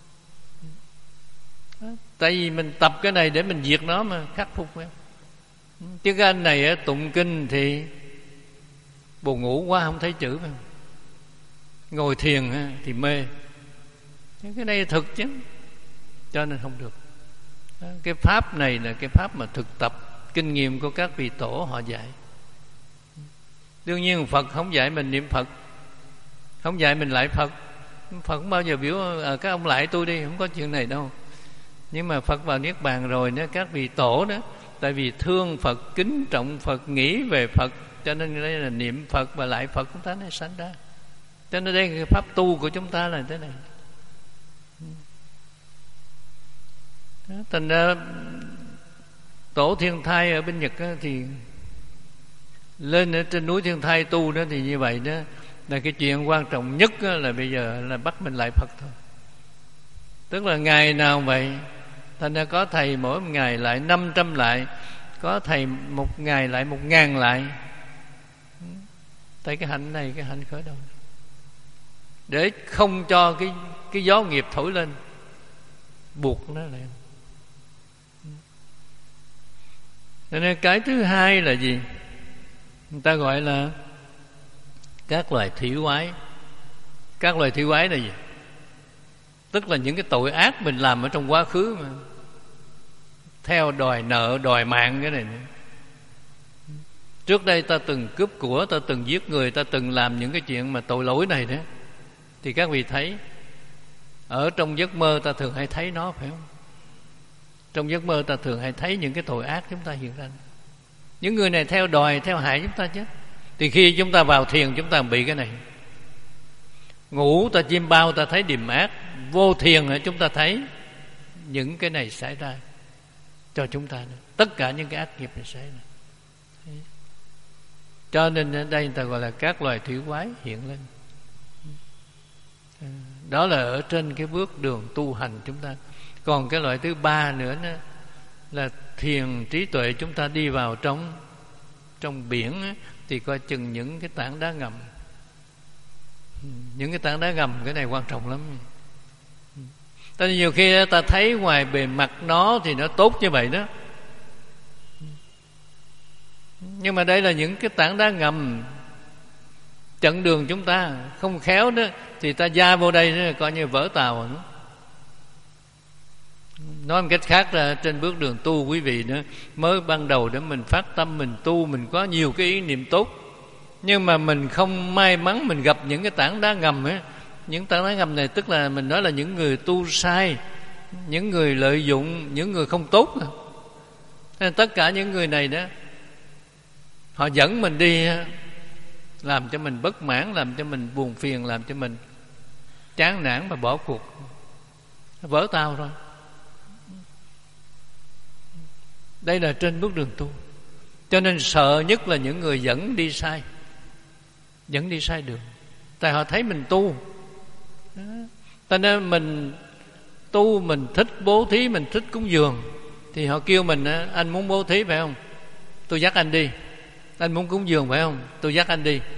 Tại vì mình tập cái này để mình diệt nó mà, khắc phục em. Chứ cái anh này tụng kinh thì buồn ngủ quá không thấy chữ, ngồi thiền thì mê. Cái này thực chứ, cho nên không được. Cái pháp này là cái pháp mà thực tập kinh nghiệm của các vị tổ họ dạy. Đương nhiên Phật không dạy mình niệm Phật, không dạy mình lại Phật. Phật không bao giờ biểu à, các ông lại tôi đi, không có chuyện này đâu. Nhưng mà Phật vào Niết Bàn rồi đó, các vị tổ đó, tại vì thương Phật, kính trọng Phật, nghĩ về Phật, cho nên đây là niệm Phật và lại Phật chúng ta nó sanh ra. Cho nên đây cái pháp tu của chúng ta là thế này. Đó, thành ra tổ Thiên Thai ở bên Nhật đó, thì lên ở trên núi Thiên Thai tu đó, thì như vậy đó là cái chuyện quan trọng nhất đó, là bây giờ là bắt mình lại Phật thôi. Tức là ngày nào vậy, thành ra có thầy mỗi ngày lại năm trăm lại, có thầy một ngày lại một ngàn lại. Tại cái hạnh này, cái hạnh khởi đầu, để không cho cái cái gió nghiệp thổi lên buộc nó lại. Nên cái thứ hai là gì? Người ta gọi là các loài thủy quái. Các loài thủy quái là gì? Tức là những cái tội ác mình làm ở trong quá khứ mà theo đòi nợ, đòi mạng cái này nữa. Trước đây ta từng cướp của, ta từng giết người, ta từng làm những cái chuyện mà tội lỗi này đó. Thì các vị thấy, ở trong giấc mơ ta thường hay thấy nó, phải không? Trong giấc mơ ta thường hay thấy những cái tội ác chúng ta hiện ra. Những người này theo đòi, theo hại chúng ta chứ. Thì khi chúng ta vào thiền, chúng ta bị cái này. Ngủ ta chim bao, ta thấy điềm ác. Vô thiền chúng ta thấy những cái này xảy ra cho chúng ta nữa. Tất cả những cái ác nghiệp này xảy ra. Cho nên ở đây người ta gọi là các loài thủy quái hiện lên. Đó là ở trên cái bước đường tu hành chúng ta. Còn cái loại thứ ba nữa đó, là thiền trí tuệ chúng ta đi vào trong trong biển á, thì coi chừng những cái tảng đá ngầm. Những cái tảng đá ngầm, cái này quan trọng lắm. Tại vì nhiều khi ta thấy ngoài bề mặt nó thì nó tốt như vậy đó, nhưng mà đây là những cái tảng đá ngầm chặn đường chúng ta. Không khéo đó thì ta gia vô đây đó, coi như vỡ tàu nữa. Nói một cách khác là trên bước đường tu, quý vị nữa, mới ban đầu để mình phát tâm mình tu, mình có nhiều cái ý niệm tốt, nhưng mà mình không may mắn mình gặp những cái tảng đá ngầm ấy. Những tảng đá ngầm này tức là mình nói là những người tu sai, những người lợi dụng, những người không tốt. Nên tất cả những người này đó, họ dẫn mình đi, làm cho mình bất mãn, làm cho mình buồn phiền, làm cho mình chán nản và bỏ cuộc, vỡ tao rồi. Đây là trên bước đường tu. Cho nên sợ nhất là những người dẫn đi sai, dẫn đi sai đường. Tại họ thấy mình tu. Cho nên mình tu, mình thích bố thí, mình thích cúng dường, thì họ kêu mình, anh muốn bố thí phải không? Tôi dắt anh đi. Anh muốn cúng dường phải không? Tôi dắt anh đi.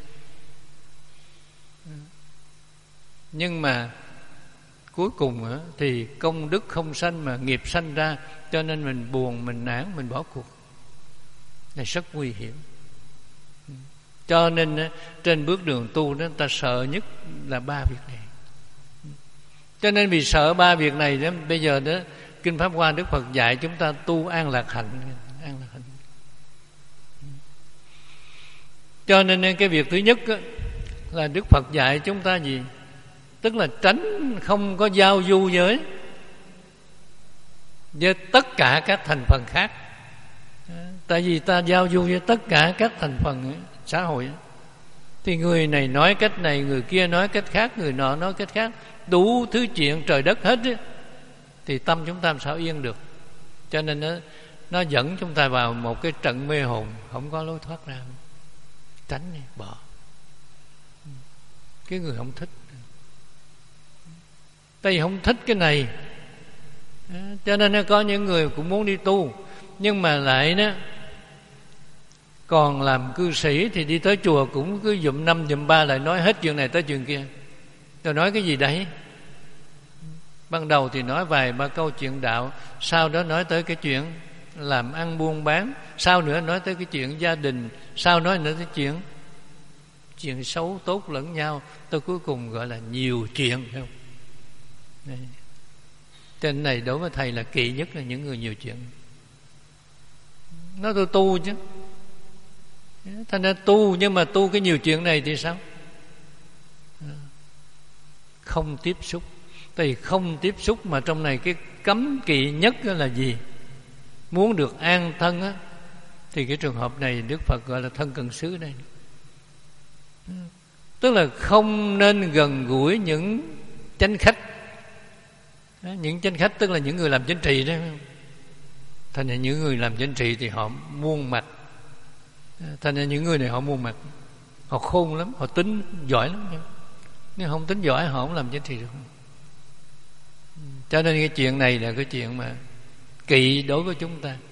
Nhưng mà cuối cùng thì công đức không sanh mà nghiệp sanh ra, cho nên mình buồn, mình nản, mình bỏ cuộc. Này rất nguy hiểm. Cho nên trên bước đường tu đó, ta sợ nhất là ba việc này. Cho nên vì sợ ba việc này đó, bây giờ đó Kinh Pháp Hoa Đức Phật dạy chúng ta tu an lạc hạnh. An lạc hạnh. Cho nên cái việc thứ nhất đó, là Đức Phật dạy chúng ta gì? Tức là tránh không có giao du với với tất cả các thành phần khác. Tại vì ta giao du với tất cả các thành phần xã hội, thì người này nói cách này, người kia nói cách khác, người nọ nói cách khác, đủ thứ chuyện trời đất hết ấy, thì tâm chúng ta làm sao yên được. Cho nên nó, nó dẫn chúng ta vào một cái trận mê hồn, không có lối thoát ra. Tránh đi, bỏ. Cái người không thích, tại vì không thích cái này, cho nên có những người cũng muốn đi tu, nhưng mà lại đó Còn làm cư sĩ thì đi tới chùa cũng cứ dụm năm dụm ba lại nói hết chuyện này tới chuyện kia. Rồi nói cái gì đấy? Ban đầu thì nói vài ba câu chuyện đạo, sau đó nói tới cái chuyện làm ăn buôn bán, sau nữa nói tới cái chuyện gia đình, sau nói nữa tới chuyện chuyện xấu tốt lẫn nhau, tôi cuối cùng gọi là nhiều chuyện, phải không? Đây. Trên này đối với thầy là kỳ nhất là những người nhiều chuyện. Nói tôi tu chứ, thành ra tu, nhưng mà tu cái nhiều chuyện này thì sao? Không tiếp xúc. Thì không tiếp xúc, mà trong này cái cấm kỵ nhất là gì? Muốn được an thân á, thì cái trường hợp này Đức Phật gọi là thân cận xứ đây. Tức là không nên gần gũi những chánh khách. Những chánh khách tức là những người làm chính trị đó. Thành ra những người làm chính trị thì họ muôn mặt. Thành ra những người này họ muôn mặt. Họ khôn lắm, họ tính giỏi lắm. Nếu không tính giỏi họ không làm chính trị được. Cho nên cái chuyện này là cái chuyện mà kỵ đối với chúng ta.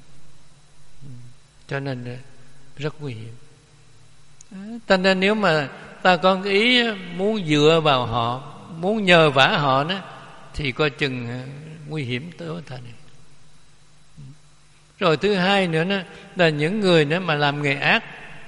Cho nên rất nguy hiểm. Cho nên nếu mà ta có cái ý muốn dựa vào họ, muốn nhờ vả họ đó, thì coi chừng nguy hiểm tới ta này. Rồi thứ hai nữa đó, là những người đó mà làm nghề ác,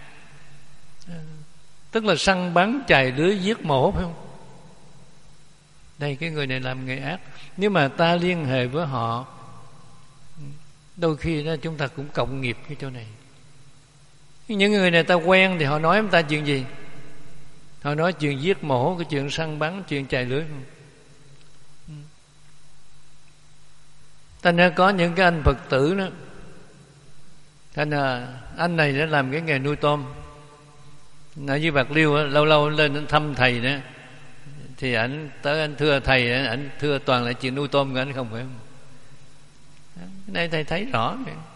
tức là săn bắn chài lưới giết mổ, phải không? Đây, cái người này làm nghề ác. Nếu mà ta liên hệ với họ, đôi khi đó chúng ta cũng cộng nghiệp cái chỗ này. Những người này ta quen thì họ nói với ta chuyện gì? Họ nói chuyện giết mổ, cái chuyện săn bắn, chuyện chài lưới. Thành ra có những cái anh Phật tử đó, thành ra anh này đã làm cái nghề nuôi tôm. Ở dưới Bạc Liêu đó, lâu lâu lên anh thăm thầy đó, thì anh tới anh thưa thầy, anh thưa toàn là chuyện nuôi tôm của anh, không phải không? Cái này thầy thấy rõ.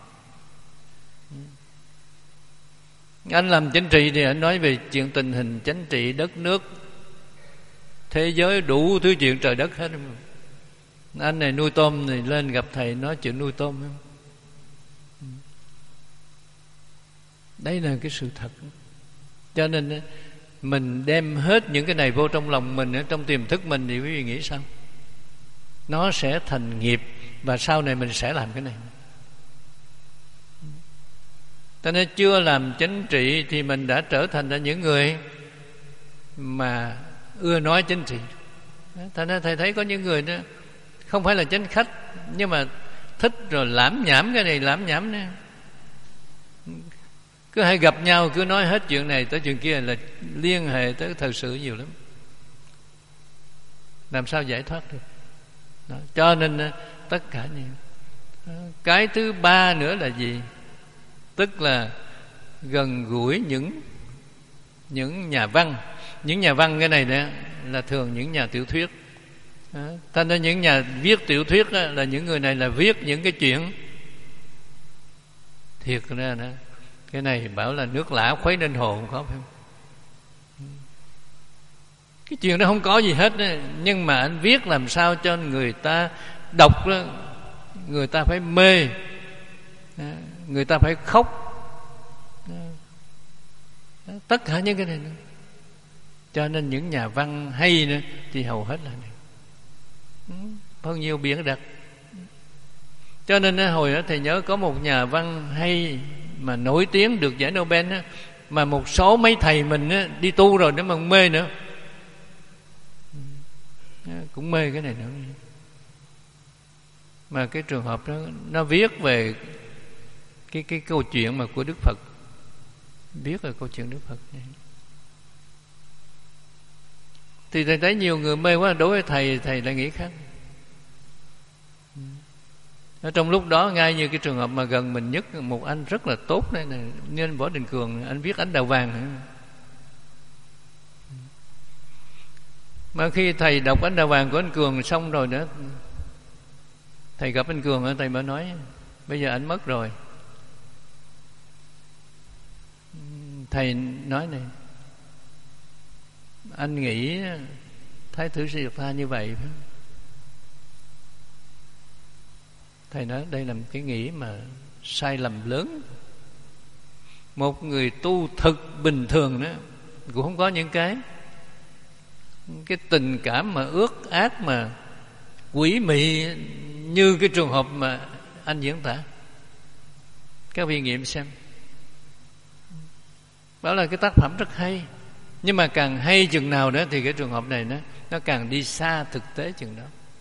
Anh làm chính trị thì anh nói về chuyện tình hình chính trị đất nước, thế giới, đủ thứ chuyện trời đất hết. Anh này nuôi tôm thì lên gặp thầy nói chuyện nuôi tôm. Đây là cái sự thật. Cho nên mình đem hết những cái này vô trong lòng mình, trong tiềm thức mình, thì quý vị nghĩ sao? Nó sẽ thành nghiệp, và sau này mình sẽ làm cái này. Cho nên chưa làm chính trị thì mình đã trở thành ra những người mà ưa nói chính trị. Thành ra thầy thấy có những người đó không phải là chánh khách, nhưng mà thích rồi lãm nhảm cái này lãm nhảm này. Cứ hay gặp nhau cứ nói hết chuyện này tới chuyện kia, là liên hệ tới thời sự nhiều lắm. Làm sao giải thoát được? Đó. Cho nên tất cả những cái thứ ba nữa là gì? Tức là gần gũi những những nhà văn. Những nhà văn cái này đó là thường những nhà tiểu thuyết. Thành ra những nhà viết tiểu thuyết đó, là những người này là viết những cái chuyện thiệt ra đó. Cái này bảo là nước lã khuấy nên hồ, không có, phải không? Cái chuyện đó không có gì hết đó. Nhưng mà anh viết làm sao cho người ta đọc đó, người ta phải mê, người ta phải khóc, tất cả những cái này nữa. Cho nên những nhà văn hay nữa thì hầu hết là này, bao nhiêu biển đặc. Cho nên hồi đó thầy nhớ có một nhà văn hay mà nổi tiếng được giải Nobel đó, mà một số mấy thầy mình đó, đi tu rồi nó mà mê nữa, cũng mê cái này nữa. Mà cái trường hợp đó nó viết về cái cái câu chuyện mà của Đức Phật, viết về câu chuyện Đức Phật này. Thì thầy thấy nhiều người mê quá, đối với thầy thầy lại nghĩ khác. Ở trong lúc đó, ngay như cái trường hợp mà gần mình nhất, một anh rất là tốt đây này, nên Võ Đình Cường, anh viết Ánh Đào Vàng nữa. Mà khi thầy đọc Ánh Đào Vàng của anh Cường xong rồi nữa, thầy gặp anh Cường, thầy mới nói bây giờ anh mất rồi. Thầy nói này, anh nghĩ Thái tử Siddhartha như vậy phải không? Thầy nói đây là một cái nghĩ mà sai lầm lớn. Một người tu thực bình thường đó cũng không có những cái cái tình cảm mà ước ác mà quỷ mị như cái trường hợp mà anh diễn tả. Các vị nghiệm xem. Đó là cái tác phẩm rất hay. Nhưng mà càng hay chừng nào đó thì cái trường hợp này nó nó càng đi xa thực tế chừng đó.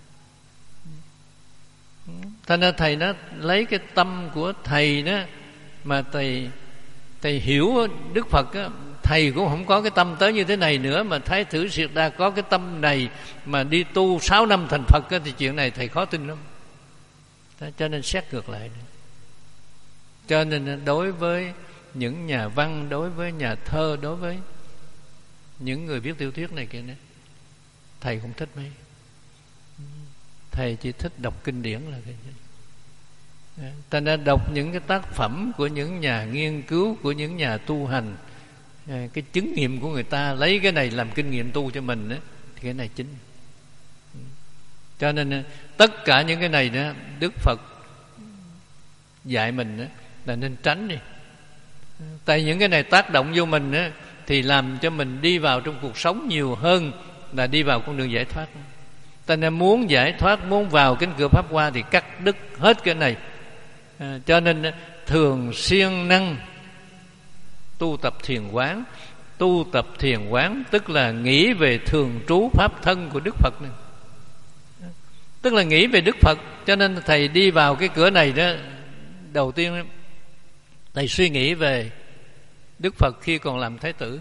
Thành ra thầy nó lấy cái tâm của thầy đó mà thầy thầy hiểu Đức Phật á, thầy cũng không có cái tâm tới như thế này nữa, mà Thái tử Siệt Đa có cái tâm này mà đi tu sáu năm thành Phật á, thì chuyện này thầy khó tin lắm. Cho nên xét ngược lại. Cho nên đối với những nhà văn, đối với nhà thơ, đối với những người viết tiểu thuyết này kia nữa, thầy không thích mấy. Thầy chỉ thích đọc kinh điển là cái gì. Ta đã đọc những cái tác phẩm của những nhà nghiên cứu, của những nhà tu hành, cái chứng nghiệm của người ta, lấy cái này làm kinh nghiệm tu cho mình đó, thì cái này chính. Cho nên tất cả những cái này đó, Đức Phật dạy mình đó, là nên tránh đi. Tại những cái này tác động vô mình đó, thì làm cho mình đi vào trong cuộc sống nhiều hơn là đi vào con đường giải thoát. Ta nên muốn giải thoát, muốn vào cánh cửa Pháp Hoa thì cắt đứt hết cái này. À, cho nên thường siêng năng tu tập thiền quán. Tu tập thiền quán tức là nghĩ về thường trú pháp thân của Đức Phật này. Tức là nghĩ về Đức Phật. Cho nên thầy đi vào cái cửa này đó, đầu tiên thầy suy nghĩ về Đức Phật khi còn làm Thái tử.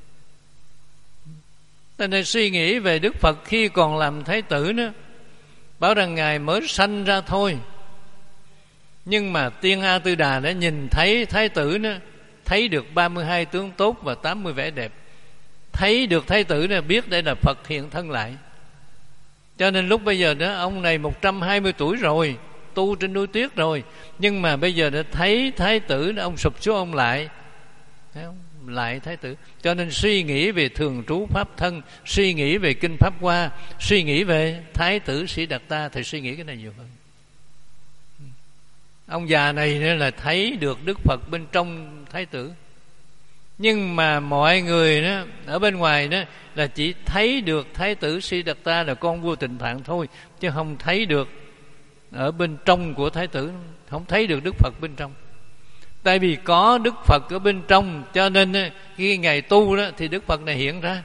Cho nên suy nghĩ về Đức Phật khi còn làm Thái tử nữa, bảo rằng Ngài mới sanh ra thôi, nhưng mà Tiên A Tư Đà đã nhìn thấy Thái tử nữa, thấy được ba mươi hai tướng tốt và tám mươi vẻ đẹp. Thấy được Thái tử nữa, biết đây là Phật hiện thân lại. Cho nên lúc bây giờ đó, ông này một trăm hai mươi tuổi rồi, tu trên núi tuyết rồi, nhưng mà bây giờ đã thấy Thái tử đó, ông sụp xuống ông lại, thấy không? Lại Thái tử. Cho nên suy nghĩ về thường trú pháp thân, suy nghĩ về kinh Pháp Hoa, suy nghĩ về Thái tử Sĩ Đạt Ta, thì suy nghĩ cái này nhiều hơn. Ông già này là thấy được Đức Phật bên trong Thái tử, nhưng mà mọi người đó, ở bên ngoài đó là chỉ thấy được Thái tử Sĩ Đạt Ta là con vua Tịnh Phạn thôi, chứ không thấy được ở bên trong của Thái tử, không thấy được Đức Phật bên trong. Tại vì có Đức Phật ở bên trong, cho nên khi Ngài tu đó thì Đức Phật này hiện ra.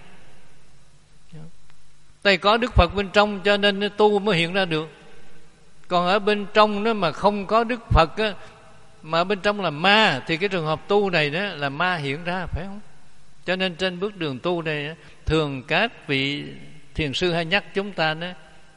Tại có Đức Phật bên trong cho nên tu mới hiện ra được. Còn ở bên trong nó mà không có Đức Phật á, mà bên trong là ma, thì cái trường hợp tu này đó là ma hiện ra, phải không? Cho nên trên bước đường tu này, thường các vị thiền sư hay nhắc chúng ta đó,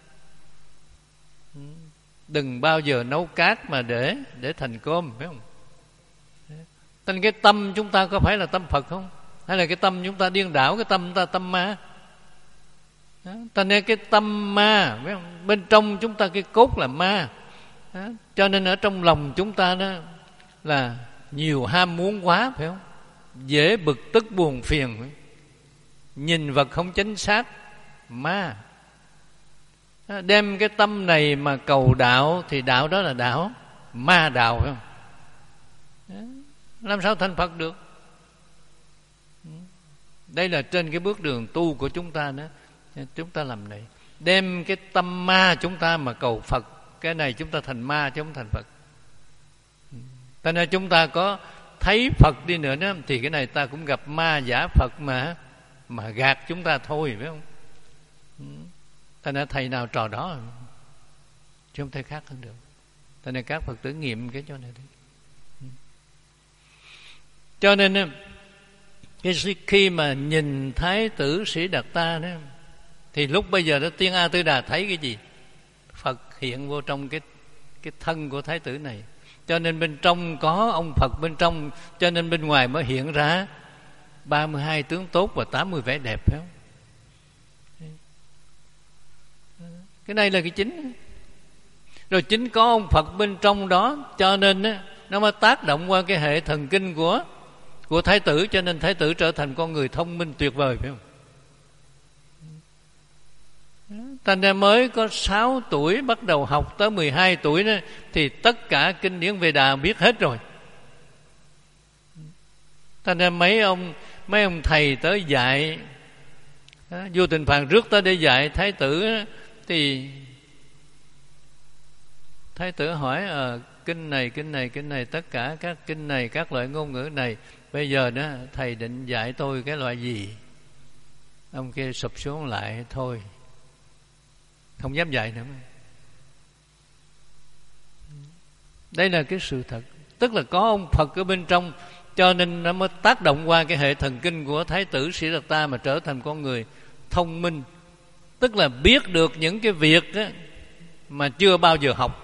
đừng bao giờ nấu cát mà để để thành cơm, phải không? Nên cái tâm chúng ta có phải là tâm Phật không? Hay là cái tâm chúng ta điên đảo, cái tâm chúng ta tâm ma? Ta nên cái tâm ma, phải không? Bên trong chúng ta cái cốt là ma. Đó. Cho nên ở trong lòng chúng ta đó là nhiều ham muốn quá, phải không? Dễ bực tức buồn phiền, phải? Nhìn vật không chính xác, ma. Đó. Đem cái tâm này mà cầu đạo thì đạo đó là đạo, ma đạo, phải không? Đó. Làm sao thành Phật được? Đây là trên cái bước đường tu của chúng ta đó. Chúng ta làm này, đem cái tâm ma chúng ta mà cầu Phật, cái này chúng ta thành ma chứ không thành Phật. Cho nên chúng ta có thấy Phật đi nữa đó, thì cái này ta cũng gặp ma giả Phật mà mà gạt chúng ta thôi, phải không? Cho nên thầy nào trò đó, chứ không thể khác hơn được. Cho nên các Phật tử nghiệm cái chỗ này đi. Cho nên cái khi mà nhìn Thái tử Sĩ Đạt Ta đó, thì lúc bây giờ đó Tiên A Tư Đà thấy cái gì? Phật hiện vô trong cái cái thân của Thái tử này. Cho nên bên trong có ông Phật bên trong, cho nên bên ngoài mới hiện ra ba mươi hai tướng tốt và tám mươi vẻ đẹp, phải không? Cái này là cái chính. Rồi chính có ông Phật bên trong đó, cho nên nó mới tác động qua cái hệ thần kinh của của Thái tử, cho nên Thái tử trở thành con người thông minh tuyệt vời, phải không? Ta nên mới có sáu tuổi bắt đầu học tới mười hai tuổi đó, thì tất cả kinh điển Về Đà biết hết rồi. Thành ra mấy ông mấy ông thầy tới dạy, Vua Tịnh Phạn rước tới để dạy Thái tử, thì Thái tử hỏi à, kinh này kinh này kinh này, tất cả các kinh này, các loại ngôn ngữ này, bây giờ đó thầy định dạy tôi cái loại gì? Ông kia sụp xuống lại, thôi không dám dạy nữa. Đây là cái sự thật. Tức là có ông Phật ở bên trong, cho nên nó mới tác động qua cái hệ thần kinh của Thái tử Siddhartha mà trở thành con người thông minh. Tức là biết được những cái việc đó mà chưa bao giờ học,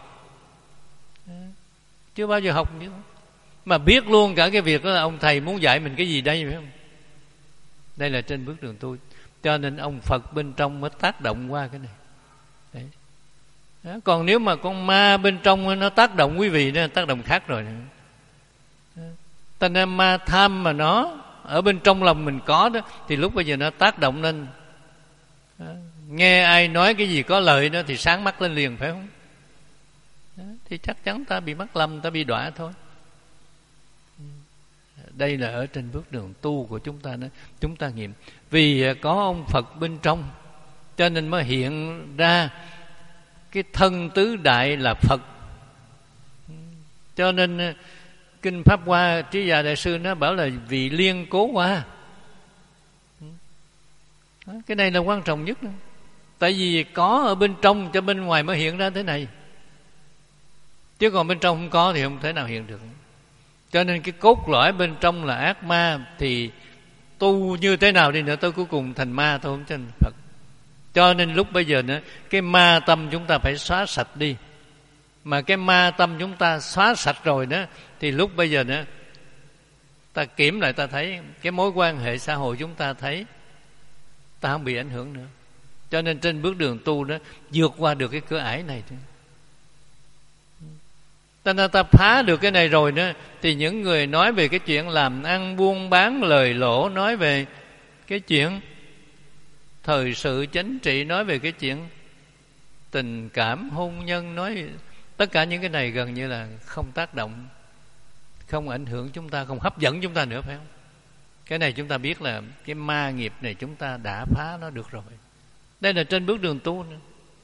chưa bao giờ học nữa, mà biết luôn cả cái việc đó là ông thầy muốn dạy mình cái gì đây, phải không? Đây là trên bước đường tu. Cho nên ông Phật bên trong mới tác động qua cái này. Đấy. Đó. Còn nếu mà con ma bên trong nó tác động quý vị, nó tác động khác rồi. Thành ra ma tham mà nó ở bên trong lòng mình có đó, thì lúc bây giờ nó tác động lên. Đó. Nghe ai nói cái gì có lợi đó thì sáng mắt lên liền, phải không? Đó. Thì chắc chắn ta bị mắc lầm, ta bị đọa thôi. Đây là ở trên bước đường tu của chúng ta đó. Chúng ta nghiệm vì có ông Phật bên trong, cho nên mới hiện ra cái thân tứ đại là Phật. Cho nên Kinh Pháp Hoa Trí Già Đại Sư nó bảo là vì liên cố hoa. Cái này là quan trọng nhất đó. Tại vì có ở bên trong cho bên ngoài mới hiện ra thế này, chứ còn bên trong không có thì không thể nào hiện được. Cho nên cái cốt lõi bên trong là ác ma, thì tu như thế nào đi nữa tôi cuối cùng thành ma, tôi không thành Phật. Cho nên lúc bây giờ nữa, cái ma tâm chúng ta phải xóa sạch đi. Mà cái ma tâm chúng ta xóa sạch rồi đó, thì lúc bây giờ nữa ta kiểm lại, ta thấy cái mối quan hệ xã hội chúng ta thấy ta không bị ảnh hưởng nữa. Cho nên trên bước đường tu đó, vượt qua được cái cửa ải này. Ta nên ta phá được cái này rồi đó, thì những người nói về cái chuyện làm ăn buôn bán lời lỗ, nói về cái chuyện thời sự chính trị, nói về cái chuyện tình cảm hôn nhân, nói tất cả những cái này gần như là không tác động, không ảnh hưởng chúng ta, không hấp dẫn chúng ta nữa, phải không? Cái này chúng ta biết là cái ma nghiệp này chúng ta đã phá nó được rồi. Đây là trên bước đường tu nữa.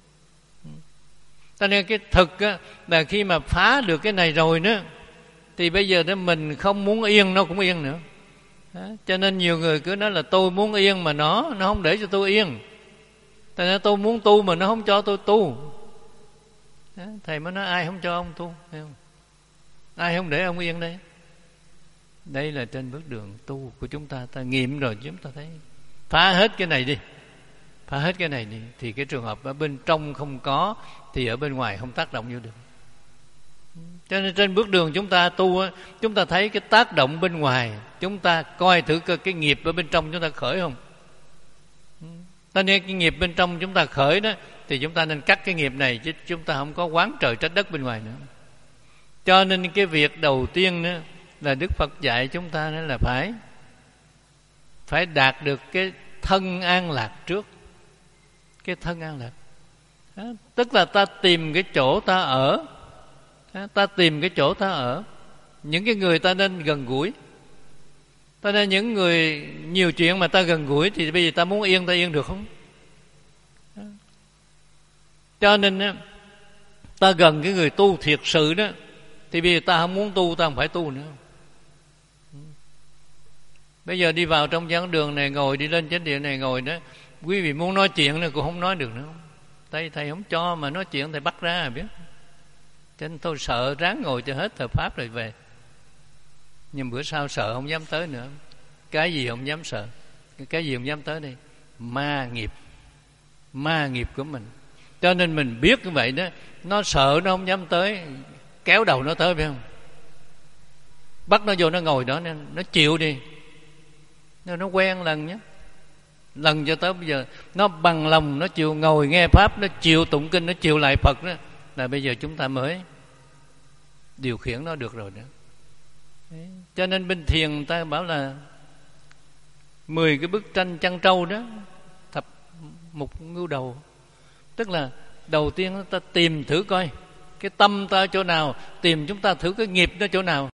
Cho nên cái thực á, là khi mà phá được cái này rồi nữa, thì bây giờ đó mình không muốn yên nó cũng yên nữa. Đó. Cho nên nhiều người cứ nói là tôi muốn yên mà nó nó không để cho tôi yên. Tại nên tôi muốn tu mà nó không cho tôi tu. Đó. Thầy mới nói ai không cho ông tu, thấy không? Ai không để ông yên đây? Đây là trên bước đường tu của chúng ta. Ta nghiệm rồi chúng ta thấy phá hết cái này đi, phá hết cái này đi, thì cái trường hợp ở bên trong không có, thì ở bên ngoài không tác động vô được. Cho nên trên bước đường chúng ta tu, chúng ta thấy cái tác động bên ngoài, chúng ta coi thử cái nghiệp ở bên trong chúng ta khởi không. Cho nên cái nghiệp bên trong chúng ta khởi đó, thì chúng ta nên cắt cái nghiệp này, chứ chúng ta không có oán trời trách đất bên ngoài nữa. Cho nên cái việc đầu tiên nữa là Đức Phật dạy chúng ta đó là phải phải đạt được cái thân an lạc trước. Cái thân an lạc đó, tức là ta tìm cái chỗ ta ở đó, ta tìm cái chỗ ta ở, những cái người ta nên gần gũi. Ta nên những người nhiều chuyện mà ta gần gũi, thì bây giờ ta muốn yên ta yên được không? Đó. Cho nên đó, ta gần cái người tu thiệt sự đó, thì bây giờ ta không muốn tu, ta không phải tu nữa. Bây giờ đi vào trong giảng đường này ngồi, đi lên chánh điện này ngồi đó, quý vị muốn nói chuyện này cũng không nói được nữa. Thầy, thầy không cho mà nói chuyện, thầy bắt ra là biết. Cho nên tôi sợ ráng ngồi cho hết thờ Pháp rồi về. Nhưng bữa sau sợ không dám tới nữa. Cái gì không dám sợ, cái gì không dám tới đây? Ma nghiệp, ma nghiệp của mình. Cho nên mình biết như vậy đó, nó sợ nó không dám tới, kéo đầu nó tới, phải không? Bắt nó vô nó ngồi đó, nên nó chịu đi. Nên nó quen lần nhé, lần cho tới bây giờ nó bằng lòng, nó chịu ngồi nghe Pháp, nó chịu tụng kinh, nó chịu lại Phật đó, là bây giờ chúng ta mới điều khiển nó được rồi đó. Đấy. Cho nên bên thiền ta bảo là mười cái bức tranh trăn trâu đó, thập mục ngưu đầu. Tức là đầu tiên ta tìm thử coi cái tâm ta ở chỗ nào, tìm chúng ta thử cái nghiệp nó chỗ nào.